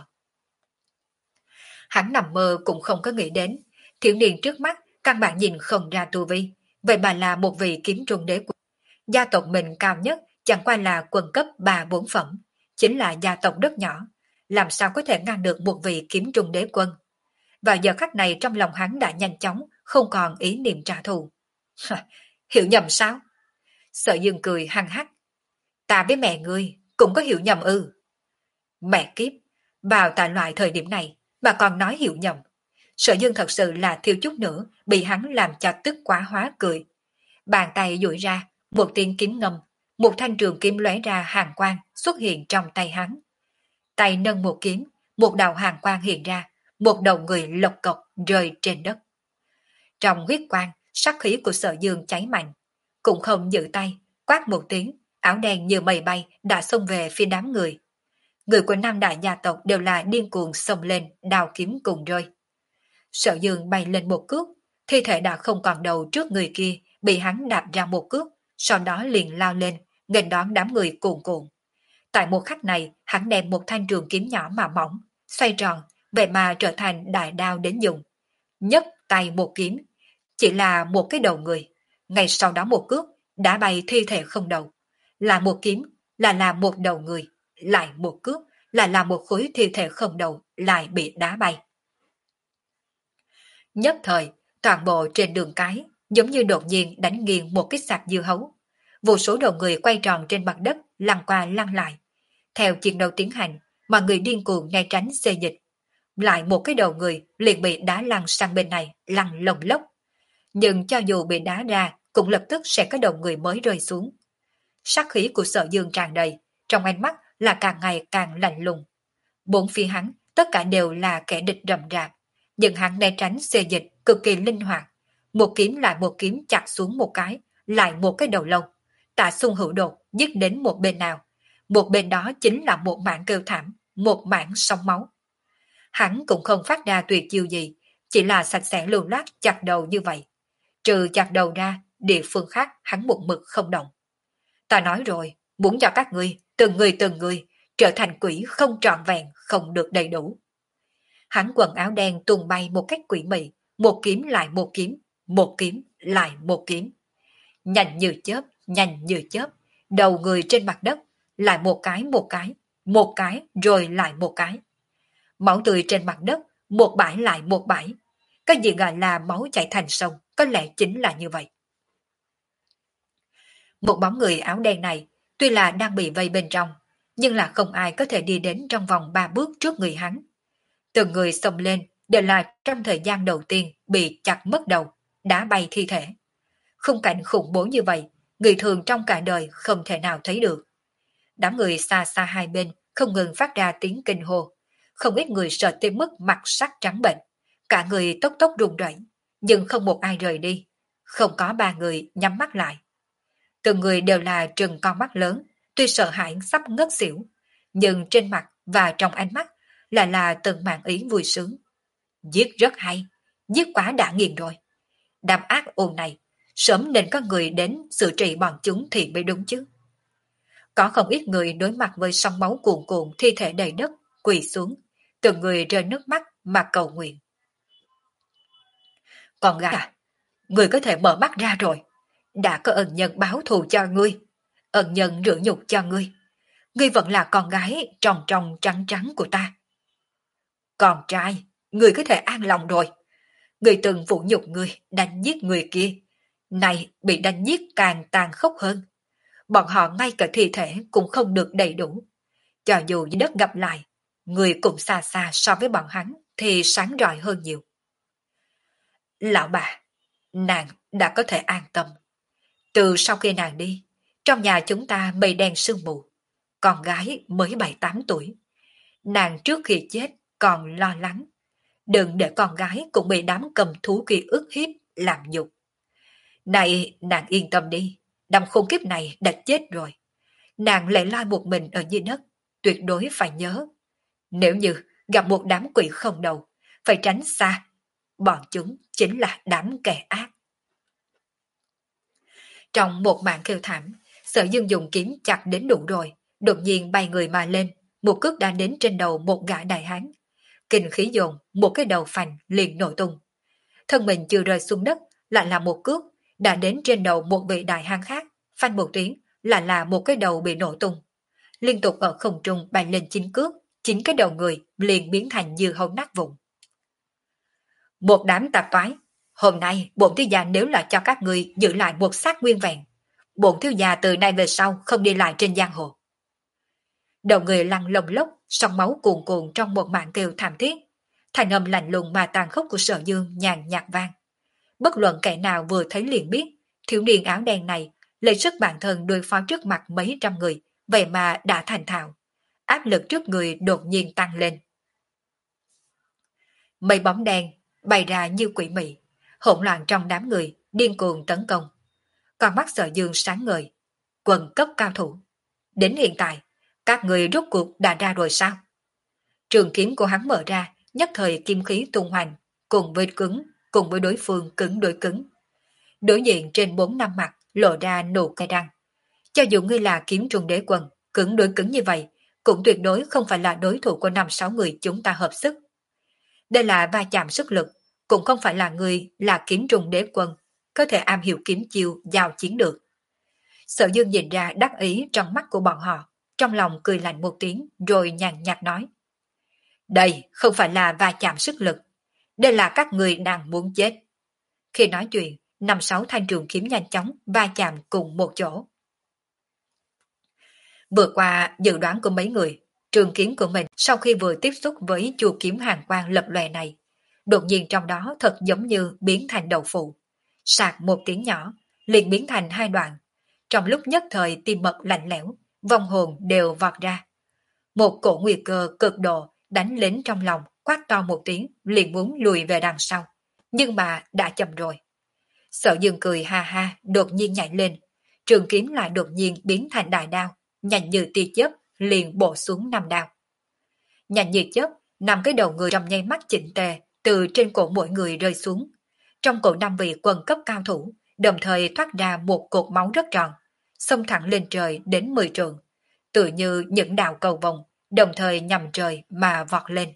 Hắn nằm mơ cũng không có nghĩ đến, thiếu niên trước mắt căn bản nhìn không ra tu vi, vậy mà là một vị kiếm trung đế quân. Gia tộc mình cao nhất chẳng qua là quân cấp ba bốn phẩm, chính là gia tộc rất nhỏ, làm sao có thể ngăn được một vị kiếm trung đế quân. Và giờ khắc này trong lòng hắn đã nhanh chóng, không còn ý niệm trả thù. Hiểu nhầm sao? Sở Dương cười hăng hắc. Ta với mẹ ngươi cũng có hiểu nhầm ư? Mẹ kiếp, vào tại loại thời điểm này mà còn nói hiểu nhầm. Sở Dương thật sự là thiếu chút nữa bị hắn làm cho tức quá hóa cười. Bàn tay duỗi ra, một tiếng kiếm ngâm, một thanh trường kiếm lóe ra hàn quang xuất hiện trong tay hắn. Tay nâng một kiếm, một đạo hàn quang hiện ra, một đầu người lộc cộc rơi trên đất. Trong huyết quang, sắc khí của Sở Dương cháy mạnh, cũng không giữ tay, quát một tiếng, áo đen như mây bay đã xông về phía đám người. Người của năm đại gia tộc đều là điên cuồng xông lên, đào kiếm cùng rơi. Sở Dương bay lên một cước, thi thể đã không còn đầu trước người kia, bị hắn đạp ra một cước, sau đó liền lao lên, nghênh đón đám người cuồn cuộn. Tại một khắc này, hắn đem một thanh trường kiếm nhỏ mà mỏng, xoay tròn, vậy mà trở thành đại đao đến dùng. Nhấc tay một kiếm, chỉ là một cái đầu người. Ngay sau đó một cước, đã bay thi thể không đầu. Là một kiếm, là là một đầu người, lại một cước, là là một khối thi thể không đầu, lại bị đá bay. Nhất thời, toàn bộ trên đường cái, giống như đột nhiên đánh nghiêng một cái sạc dưa hấu. Vô số đầu người quay tròn trên mặt đất, lăn qua lăn lại. Theo chiến đấu tiến hành, mọi người điên cuồng né tránh xê dịch. Lại một cái đầu người liền bị đá lăn sang bên này, lăn lồng lốc. Nhưng cho dù bị đá ra, cũng lập tức sẽ có đầu người mới rơi xuống. Sát khí của Sở Dương tràn đầy, trong ánh mắt là càng ngày càng lạnh lùng. Bốn phía hắn, tất cả đều là kẻ địch rầm rạp, nhưng hắn né tránh xê dịch cực kỳ linh hoạt. Một kiếm lại một kiếm chặt xuống một cái, lại một cái đầu lâu. Tạ Xung hữu đột giết đến một bên nào. Một bên đó chính là một mảng kêu thảm, một mảng sóng máu. Hắn cũng không phát ra tuyệt chiêu gì, chỉ là sạch sẽ lưu loát chặt đầu như vậy. Trừ chặt đầu ra, địa phương khác hắn một mực không động. Ta nói rồi, muốn cho các ngươi, từng người từng người, trở thành quỷ không trọn vẹn, không được đầy đủ. Hắn quần áo đen tung bay một cách quỷ mị, một kiếm lại một kiếm, một kiếm lại một kiếm. Nhanh như chớp, nhanh như chớp, đầu người trên mặt đất, lại một cái một cái, một cái rồi lại một cái. Máu tươi trên mặt đất, một bãi lại một bãi. Cái gì gọi là máu chảy thành sông, có lẽ chính là như vậy. Một bóng người áo đen này, tuy là đang bị vây bên trong, nhưng là không ai có thể đi đến trong vòng ba bước trước người hắn. Từng người xông lên đều là trong thời gian đầu tiên bị chặt mất đầu, đá bay thi thể. Khung cảnh khủng bố như vậy, người thường trong cả đời không thể nào thấy được. Đám người xa xa hai bên không ngừng phát ra tiếng kinh hô, không ít người sợ tới mức mặt sắc trắng bệch, cả người tốc tốc run rẩy, nhưng không một ai rời đi, không có ba người nhắm mắt lại. Từng người đều là trừng con mắt lớn, tuy sợ hãi sắp ngất xỉu, nhưng trên mặt và trong ánh mắt lại là từng màn ý vui sướng. Giết rất hay, giết quá đã nghiền rồi. Đám ác ôn này, sớm nên có người đến xử trị bọn chúng thì mới đúng chứ. Có không ít người đối mặt với sóng máu cuồn cuộn thi thể đầy đất, quỳ xuống, từng người rơi nước mắt mà cầu nguyện. Con gái à, ngươi có thể mở mắt ra rồi. Đã có ân nhân báo thù cho ngươi, ân nhân rửa nhục cho ngươi. Ngươi vẫn là con gái tròn tròn trắng trắng của ta. Con trai, ngươi có thể an lòng rồi. Ngươi từng vũ nhục ngươi, đánh giết người kia. Này bị đánh giết càng tàn khốc hơn. Bọn họ ngay cả thi thể cũng không được đầy đủ. Cho dù dưới đất gặp lại, người cũng xa xa so với bọn hắn thì sáng rọi hơn nhiều. Lão bà, nàng đã có thể an tâm. Từ sau khi nàng đi, trong nhà chúng ta mây đen sương mù. Con gái mới bảy tám tuổi. Nàng trước khi chết còn lo lắng. Đừng để con gái cũng bị đám cầm thú kia ức hiếp, làm nhục. Này, nàng yên tâm đi. Đám khốn kiếp này đã chết rồi. Nàng lại loi một mình ở dưới đất. Tuyệt đối phải nhớ. Nếu như gặp một đám quỷ không đầu, phải tránh xa. Bọn chúng chính là đám kẻ ác. Trong một màn kêu thảm, Sở Dương dùng kiếm chặt đến đủ rồi, đột nhiên bay người mà lên, một cước đã đến trên đầu một gã đại hán. Kinh khí dồn, một cái đầu phành liền nổ tung. Thân mình chưa rơi xuống đất, lại là một cước, đã đến trên đầu một vị đại hán khác, phanh một tiếng, lại là một cái đầu bị nổ tung. Liên tục ở không trung bay lên chín cước, chín cái đầu người liền biến thành dưa hấu nát vụn. Một đám tạp toái, hôm nay bổn thiếu gia nếu là cho các người giữ lại một xác nguyên vẹn, bổn thiếu gia từ nay về sau không đi lại trên giang hồ. Đầu người lăn lồng lốc, sóng máu cuồn cuộn trong một màn kêu thảm thiết. Thành âm lạnh lùng mà tàn khốc của Sở Dương nhàn nhạt vang. Bất luận kẻ nào vừa thấy liền biết, thiếu niên áo đen này lấy sức bản thân đối phó trước mặt mấy trăm người, vậy mà đã thành thạo. Áp lực trước người đột nhiên tăng lên. Mây bóng đen bay ra như quỷ mị, hỗn loạn trong đám người, điên cuồng tấn công. Con mắt Sở Dương sáng ngời, quần cấp cao thủ. Đến hiện tại, các người rốt cuộc đã ra rồi sao? Trường kiếm của hắn mở ra, nhất thời kim khí tung hoành, cùng với cứng, cùng với đối phương cứng đối cứng. Đối diện trên bốn năm mặt, lộ ra nụ cay răng. Cho dù ngươi là kiếm trùng đế quân, cứng đối cứng như vậy, cũng tuyệt đối không phải là đối thủ của năm sáu người chúng ta hợp sức. Đây là va chạm sức lực, cũng không phải là người là kiếm trùng đế quân, có thể am hiểu kiếm chiêu, giao chiến được. Sở Dương nhìn ra đắc ý trong mắt của bọn họ, trong lòng cười lạnh một tiếng rồi nhàn nhạt nói. Đây không phải là va chạm sức lực, đây là các người đang muốn chết. Khi nói chuyện, năm sáu thanh trường kiếm nhanh chóng va chạm cùng một chỗ. Vừa qua dự đoán của mấy người, trường kiếm của mình sau khi vừa tiếp xúc với chu kiếm hàng quang lập lòe này, đột nhiên trong đó thật giống như biến thành đầu phụ. Sạc một tiếng nhỏ, liền biến thành hai đoạn. Trong lúc nhất thời tim mật lạnh lẽo, vong hồn đều vọt ra. Một cổ nguy cơ cực độ đánh lính trong lòng, quát to một tiếng, liền muốn lùi về đằng sau. Nhưng mà đã chậm rồi. Sở Dương cười ha ha, đột nhiên nhảy lên. Trường kiếm lại đột nhiên biến thành đại đao, nhanh như tia chớp, liền bổ xuống năm đao. Nhanh như chớp, năm cái đầu người trong nháy mắt chỉnh tề, từ trên cổ mỗi người rơi xuống. Trong cổ năm vị quân cấp cao thủ, đồng thời thoát ra một cột máu rất tròn, xông thẳng lên trời đến mười trượng, tự như những đạo cầu vồng, đồng thời nhằm trời mà vọt lên.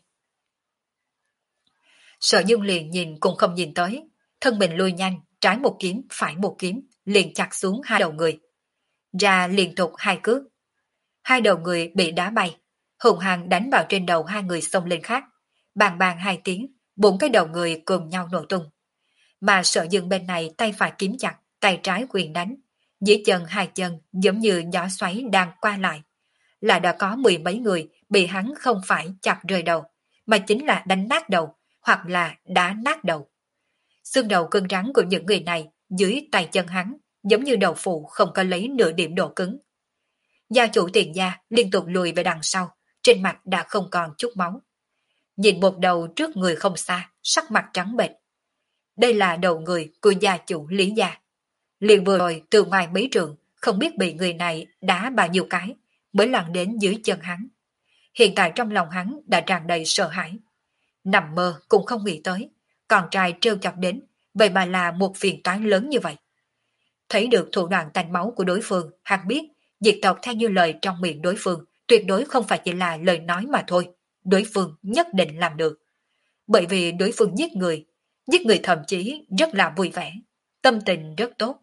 Sở Dương liền nhìn cũng không nhìn tới, thân mình lui nhanh, trái một kiếm, phải một kiếm, liền chặt xuống hai đầu người. Ra liên tục hai cước. Hai đầu người bị đá bay, hùng hăng đánh vào trên đầu hai người xông lên khác. Bàng bàng hai tiếng, bốn cái đầu người cùng nhau nổ tung. Mà Sở Dương bên này tay phải kiếm chặt, tay trái quyền đánh. Dưới chân hai chân giống như gió xoáy đang qua lại. Là đã có mười mấy người bị hắn không phải chặt rơi đầu, mà chính là đánh nát đầu, hoặc là đá nát đầu. Xương đầu cứng rắn của những người này dưới tay chân hắn giống như đầu phụ không có lấy nửa điểm độ cứng. Gia chủ Tiền gia liên tục lùi về đằng sau, trên mặt đã không còn chút máu. Nhìn một đầu trước người không xa, sắc mặt trắng bệch. Đây là đầu người của gia chủ Lý gia. Liền vừa rồi từ ngoài mấy trường, không biết bị người này đá bao nhiêu cái mới lăn đến dưới chân hắn. Hiện tại trong lòng hắn đã tràn đầy sợ hãi. Nằm mơ cũng không nghĩ tới, con trai trêu chọc đến, vậy mà là một phiền toái lớn như vậy. Thấy được thủ đoạn tanh máu của đối phương, hắn biết diệt tộc theo như lời trong miệng đối phương, tuyệt đối không phải chỉ là lời nói mà thôi. Đối phương nhất định làm được. Bởi vì đối phương giết người, giết người thậm chí rất là vui vẻ, tâm tình rất tốt.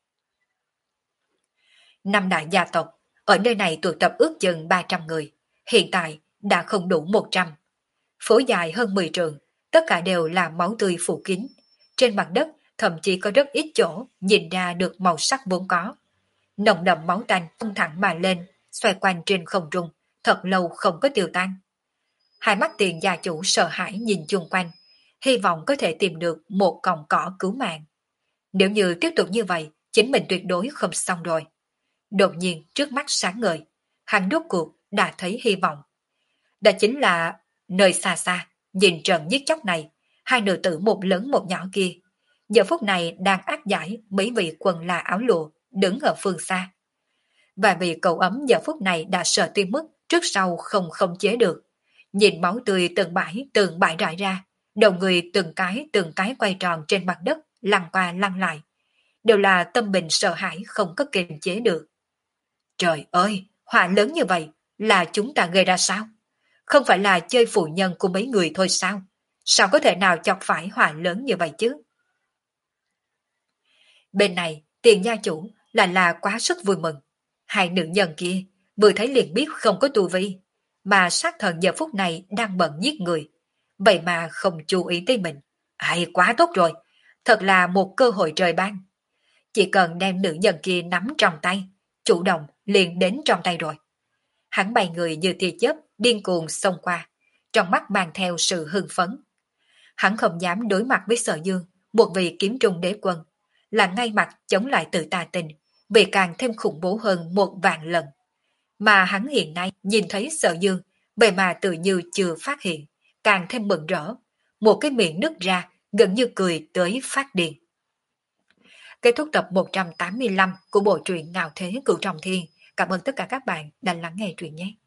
Năm đại gia tộc, ở nơi này tụ tập ước chừng ba trăm người, hiện tại đã không đủ một trăm. Phố dài hơn mười trường, tất cả đều là máu tươi phủ kín. Trên mặt đất thậm chí có rất ít chỗ nhìn ra được màu sắc vốn có. Nồng đậm máu tanh tung thẳng mà lên, xoay quanh trên không trung, thật lâu không có tiêu tan. Hai mắt tiền gia chủ sợ hãi nhìn chung quanh, hy vọng có thể tìm được một cọng cỏ cứu mạng. Nếu như tiếp tục như vậy, chính mình tuyệt đối không xong rồi. Đột nhiên trước mắt sáng ngời, hắn rốt cuộc đã thấy hy vọng. Đó chính là nơi xa xa, nhìn trận giết chóc này, hai nữ tử một lớn một nhỏ kia. Giờ phút này đang áp giải mấy vị quần là áo lụa, đứng ở phương xa. Và vì cậu ấm giờ phút này đã sợ tới mức trước sau không không chế được. Nhìn máu tươi từng bãi từng bãi rải ra, đầu người từng cái từng cái quay tròn trên mặt đất, lăn qua lăn lại. Đều là tâm bình sợ hãi không có kiềm chế được. Trời ơi, họa lớn như vậy là chúng ta gây ra sao? Không phải là chơi phụ nhân của mấy người thôi sao? Sao có thể nào chọc phải họa lớn như vậy chứ? Bên này, tiền gia chủ là là quá sức vui mừng. Hai nữ nhân kia vừa thấy liền biết không có tu vi, mà sát thần giờ phút này đang bận giết người. Vậy mà không chú ý tới mình. Ai quá tốt rồi, thật là một cơ hội trời ban. Chỉ cần đem nữ nhân kia nắm trong tay, chủ động liền đến trong tay rồi. Hắn bay người như tia chớp điên cuồng xông qua, trong mắt mang theo sự hưng phấn. Hắn không dám đối mặt với Sở Dương, một vị kiếm trung đế quân, là ngay mặt chống lại tự tà tình, vì càng thêm khủng bố hơn một vạn lần. Mà hắn hiện nay nhìn thấy Sở Dương, vậy mà tự như chưa phát hiện, càng thêm mừng rỡ, một cái miệng nứt ra, gần như cười tới phát điên. Kết thúc tập một trăm tám mươi lăm của bộ truyện Ngạo Thế Cửu Trọng Thiên. Cảm ơn tất cả các bạn đã lắng nghe truyện nhé.